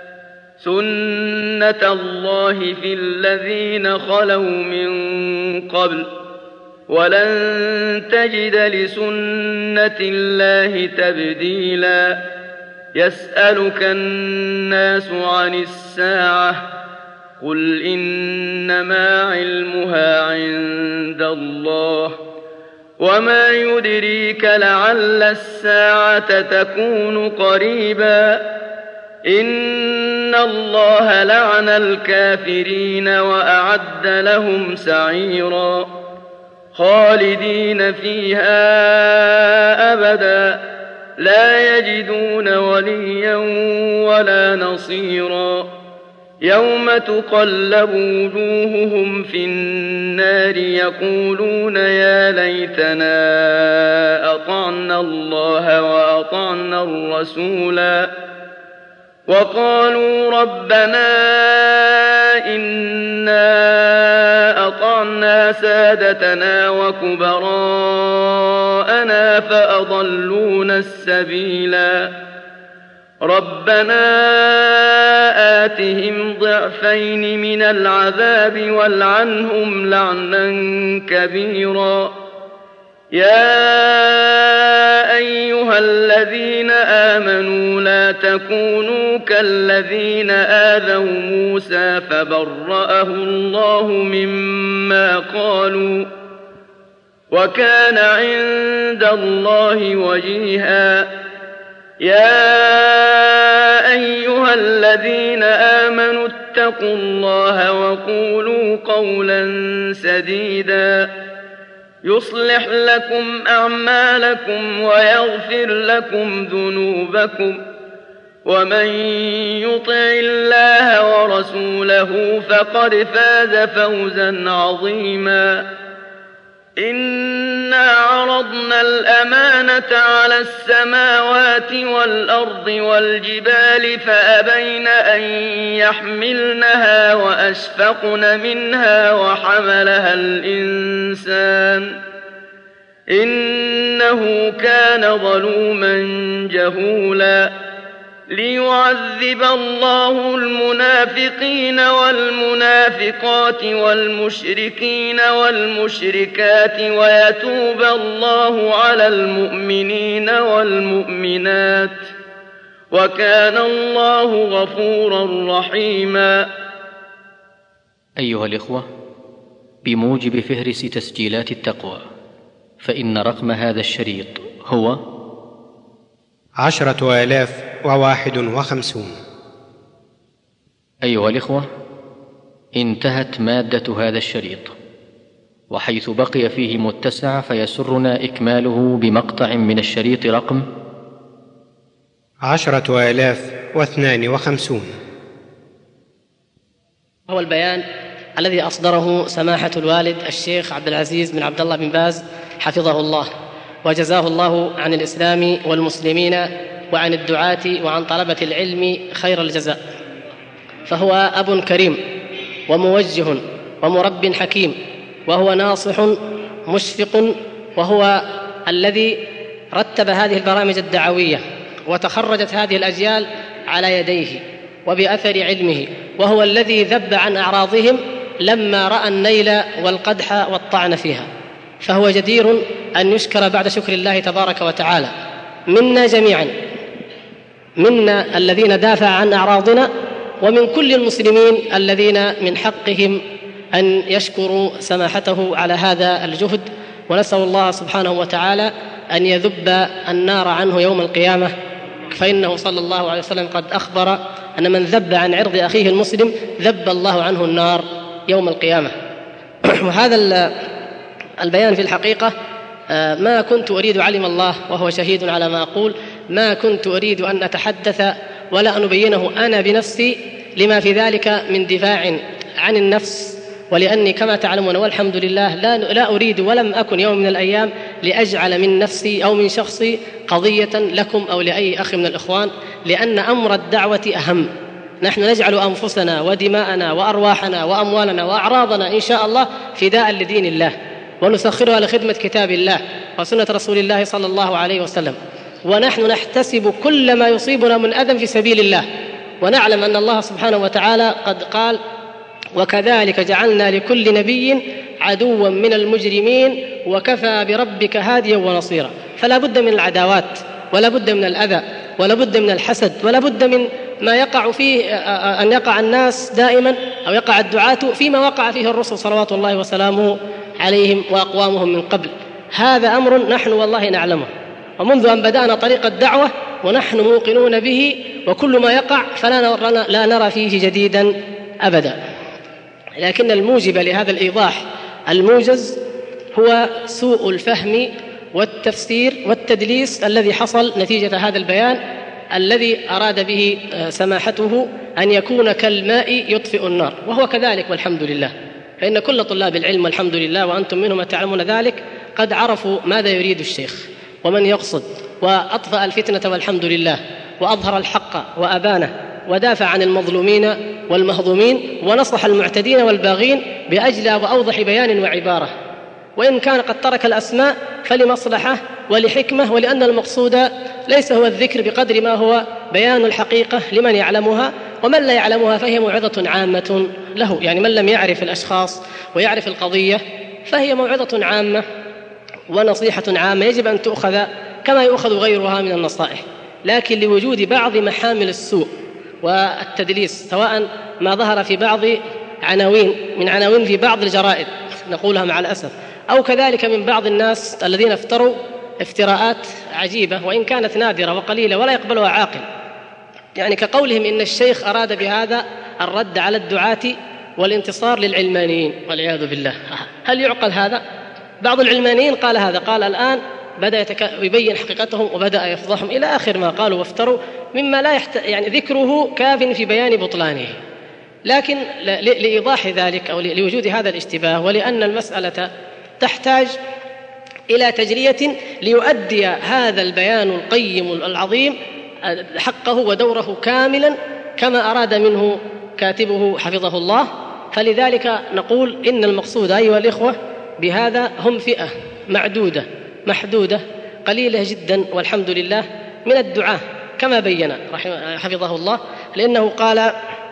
سنة الله في الذين خلوا من قبل ولن تجد لسنة الله تبديلا يسألك الناس عن الساعة قل إنما علمها عند الله وما يدريك لعل الساعة تكون قريبا إن الله لعن الكافرين وأعد لهم سعيرا خالدين فيها أبدا لا يجدون وليا ولا نصيرا يوم تقلب وجوههم في النار يقولون يا ليتنا أطعنا الله وأطعنا الرسولا وقالوا ربنا إنا أطعنا سادتنا وكبراءنا فأضلونا السبيلا ربنا آتهم ضعفين من العذاب والعنهم لعنا كبيرا يا أيها الذين آمنوا لا تكونوا كالذين آذوا موسى فبرأه الله مما قالوا وكان عند الله وجيها يا أيها الذين آمنوا اتقوا الله وقولوا قولا سديدا يصلح لكم أعمالكم ويغفر لكم ذنوبكم ومن يطع الله ورسوله فقد فاز فوزا عظيما إنا عرضنا الأمانة على السماوات والأرض والجبال فأبين أن يحملنها وأشفقن منها وحملها الإنسان إنه كان ظلوما جهولا ليعذب الله المنافقين والمنافقات والمشركين والمشركات ويتوب الله على المؤمنين والمؤمنات وكان الله غفورا رحيما. أيها الإخوة، بموجب فهرس تسجيلات التقوى فإن رقم هذا الشريط هو 10,051. أيها الإخوة، انتهت مادة هذا الشريط، وحيث بقي فيه متسع فيسرنا إكماله بمقطع من الشريط رقم 10,052. هو البيان الذي أصدره سماحة الوالد الشيخ عبد العزيز بن عبد الله بن باز حفظه الله وجزاه الله عن الإسلام والمسلمين وعن الدعاة وعن طلبة العلم خير الجزاء. فهو أب كريم وموجه ومرب حكيم، وهو ناصح مشفق، وهو الذي رتب هذه البرامج الدعوية وتخرجت هذه الأجيال على يديه وبأثر علمه، وهو الذي ذب عن أعراضهم لما رأى النيل والقدح والطعن فيها. فهو جدير أن يشكر بعد شكر الله تبارك وتعالى منا جميعا، منا الذين دافع عن أعراضنا، ومن كل المسلمين الذين من حقهم أن يشكروا سماحته على هذا الجهد. ونسأل الله سبحانه وتعالى أن يذب النار عنه يوم القيامة فإنه صلى الله عليه وسلم قد أخبر أن من ذب عن عرض أخيه المسلم ذب الله عنه النار يوم القيامة. وهذا البيان في الحقيقة ما كنت أريد، علم الله وهو شهيد على ما أقول، ما كنت أريد أن أتحدث ولا أن أبينه أنا بنفسي، لما في ذلك من دفاع عن النفس، ولأني كما تعلمون والحمد لله لا أريد ولم أكن يوم من الأيام لأجعل من نفسي أو من شخصي قضية لكم أو لأي أخ من الإخوان، لأن أمر الدعوة أهم. نحن نجعل أنفسنا ودماءنا وأرواحنا وأموالنا وأعراضنا إن شاء الله فداء لدين الله، ونسخرها لخدمة كتاب الله وسنة رسول الله صلى الله عليه وسلم، ونحن نحتسب كل ما يصيبنا من أذى في سبيل الله، ونعلم أن الله سبحانه وتعالى قد قال: وكذلك جعلنا لكل نبي عدوا من المجرمين وكفى بربك هاديا ونصيرا. فلا بد من العداوات، ولا بد من الأذى، ولا بد من الحسد، ولا بد من ما يقع فيه أن يقع الناس دائما أو يقع الدعاة فيما وقع فيه الرسل صلوات الله وسلامه عليهم وأقوامهم من قبل. هذا أمر نحن والله نعلمه، ومنذ أن بدأنا طريق الدعوة ونحن موقنون به، وكل ما يقع لا نرى فيه جديدا أبدا. لكن الموجب لهذا الإيضاح الموجز هو سوء الفهم والتفسير والتدليس الذي حصل نتيجة هذا البيان، الذي أراد به سماحته أن يكون كالماء يطفئ النار، وهو كذلك والحمد لله. فإن كل طلاب العلم والحمد لله وأنتم منهم تعلمون ذلك قد عرفوا ماذا يريد الشيخ ومن يقصد، وأطفأ الفتنة والحمد لله، وأظهر الحق وأبانه، ودافع عن المظلومين والمهضومين، ونصح المعتدين والباغين بأجلى وأوضح بيان وعبارة. وإن كان قد ترك الأسماء فلمصلحة ولحكمة، ولأن المقصود ليس هو الذكر بقدر ما هو بيان الحقيقة لمن يعلمها، ومن لا يعلمها فهي موعظة عامة له. يعني من لم يعرف الأشخاص ويعرف القضية فهي موعظة عامة ونصيحة عامة يجب أن تؤخذ كما يؤخذ غيرها من النصائح، لكن لوجود بعض محامل السوء والتدليس، سواء ما ظهر في بعض عناوين في بعض الجرائد نقولها مع الأسف، أو كذلك من بعض الناس الذين افتروا افتراءات عجيبة وإن كانت نادرة وقليلة ولا يقبلها عاقل، يعني كقولهم إن الشيخ أراد بهذا الرد على الدعاة والانتصار للعلمانيين والعياذ بالله. هل يعقل هذا؟ بعض العلمانيين قال هذا، قال الآن بدأ يبين حقيقتهم وبدأ يفضحهم إلى آخر ما قالوا وافتروا، مما لا يعني ذكره كاف في بيان بطلانه. لكن لإيضاح ذلك أو لوجود هذا الاشتباه، ولأن المسألة تحتاج إلى تجرية ليؤدي هذا البيان القيم العظيم حقه ودوره كاملا كما أراد منه كاتبه حفظه الله. فلذلك نقول إن المقصود أيها الإخوة بهذا هم فئة معدودة محدودة قليلة جدا والحمد لله من الدعاة كما بين حفظه الله، لأنه قال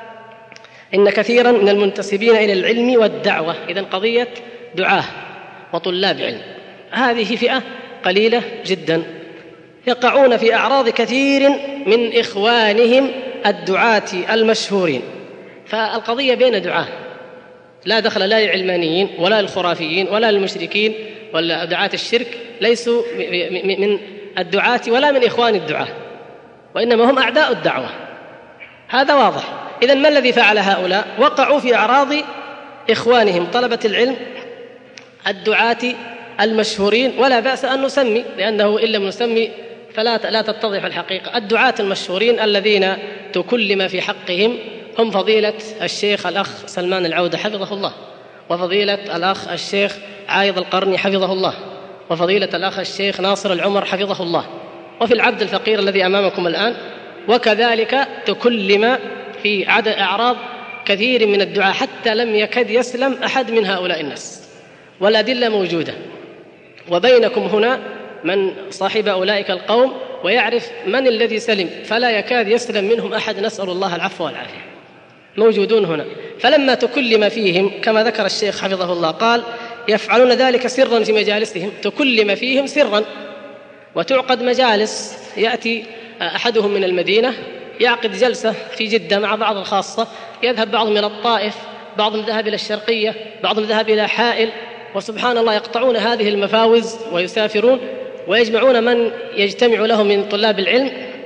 إن كثيرا من المنتسبين إلى العلم والدعوة، إذن قضية دعاة وطلاب علم هذه فئة قليلة جدا يقعون في أعراض كثير من إخوانهم الدعاة المشهورين. فالقضية بين دعاة، لا دخل لا للعلمانيين ولا للخرافيين ولا للمشركين ولا دعاة الشرك، ليسوا من الدعاة ولا من إخوان الدعاة، وإنما هم أعداء الدعوة، هذا واضح. إذن ما الذي فعل هؤلاء؟ وقعوا في أعراض إخوانهم طلبة العلم الدعاة المشهورين، ولا بأس أن نسمي، لأنه إن لم نسمي فلا تتضح الحقيقة. الدعاة المشهورين الذين تكلم في حقهم هم فضيلة الشيخ الأخ سلمان العودة حفظه الله، وفضيلة الأخ الشيخ عايض القرني حفظه الله، وفضيلة الأخ الشيخ ناصر العمر حفظه الله، وفي العبد الفقير الذي أمامكم الآن. وكذلك تكلم في أعراض كثير من الدعاة حتى لم يكد يسلم أحد من هؤلاء الناس، والأدلة موجودة. وبينكم هنا من صاحب أولئك القوم ويعرف من الذي سلم، فلا يكاد يسلم منهم أحد، نسأل الله العفو والعافية، موجودون هنا. فلما تكلم فيهم كما ذكر الشيخ حفظه الله قال يفعلون ذلك سرا في مجالسهم، تكلم فيهم سرا، وتعقد مجالس، يأتي أحدهم من المدينة يعقد جلسة في جدة مع بعض الخاصة، يذهب بعضهم إلى الطائف، بعضهم ذهب إلى الشرقية، بعضهم ذهب إلى حائل، وسبحان الله يقطعون هذه المفاوز ويسافرون ويجمعون من يجتمع له من طلاب العلم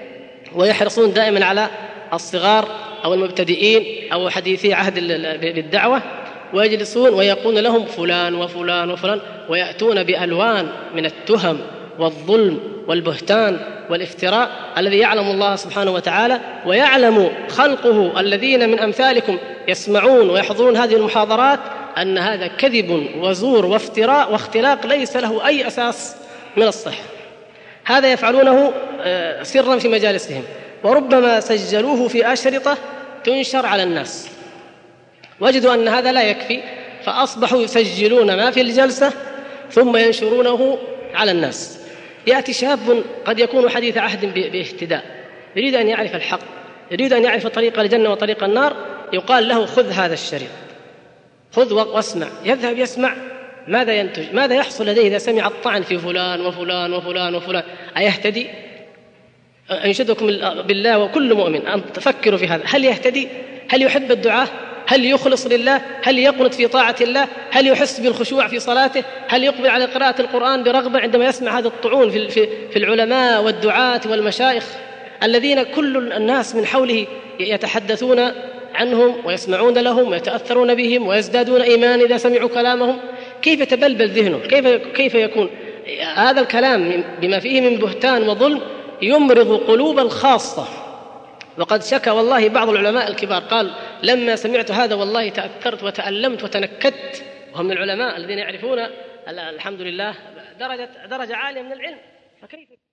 ويحرصون دائما على الصغار أو المبتدئين أو حديثي عهد بالدعوة، ويجلسون ويقول لهم فلان وفلان وفلان، ويأتون بألوان من التهم والظلم والبهتان والافتراء الذي يعلم الله سبحانه وتعالى ويعلم خلقه الذين من أمثالكم يسمعون ويحضرون هذه المحاضرات أن هذا كذب وزور وافتراء واختلاق ليس له أي أساس من الصحة. هذا يفعلونه سرا في مجالسهم، وربما سجلوه في أشرطة تنشر على الناس، وجدوا أن هذا لا يكفي فأصبحوا يسجلون ما في الجلسة ثم ينشرونه على الناس. يأتي شاب قد يكون حديث عهد باهتداء، يريد أن يعرف الحق، يريد أن يعرف طريق الجنة وطريق النار، يقال له خذ هذا الشريط، خذ واسمع. يذهب يسمع، ماذا ينتج؟ ماذا يحصل لديه إذا سمع الطعن في فلان وفلان وفلان وفلان؟ أيهتدي؟ أنشدكم بالله وكل مؤمن أن تفكروا في هذا، هل يهتدي؟ هل يحب الدعاء؟ هل يخلص لله؟ هل يقنط في طاعة الله؟ هل يحس بالخشوع في صلاته؟ هل يقبل على قراءة القرآن برغبة عندما يسمع هذا الطعون في العلماء والدعاة والمشايخ الذين كل الناس من حوله يتحدثون عنهم ويسمعون لهم ويتأثرون بهم ويزدادون إيمان إذا سمعوا كلامهم؟ كيف تبلبل ذهنه؟ كيف يكون هذا الكلام بما فيه من بهتان وظلم يمرض قلوب الخاصة؟ وقد شكى والله بعض العلماء الكبار، قال لما سمعت هذا والله تأثرت وتألمت وتنكدت، وهم من العلماء الذين يعرفون الحمد لله درجة عالية من العلم، فكيف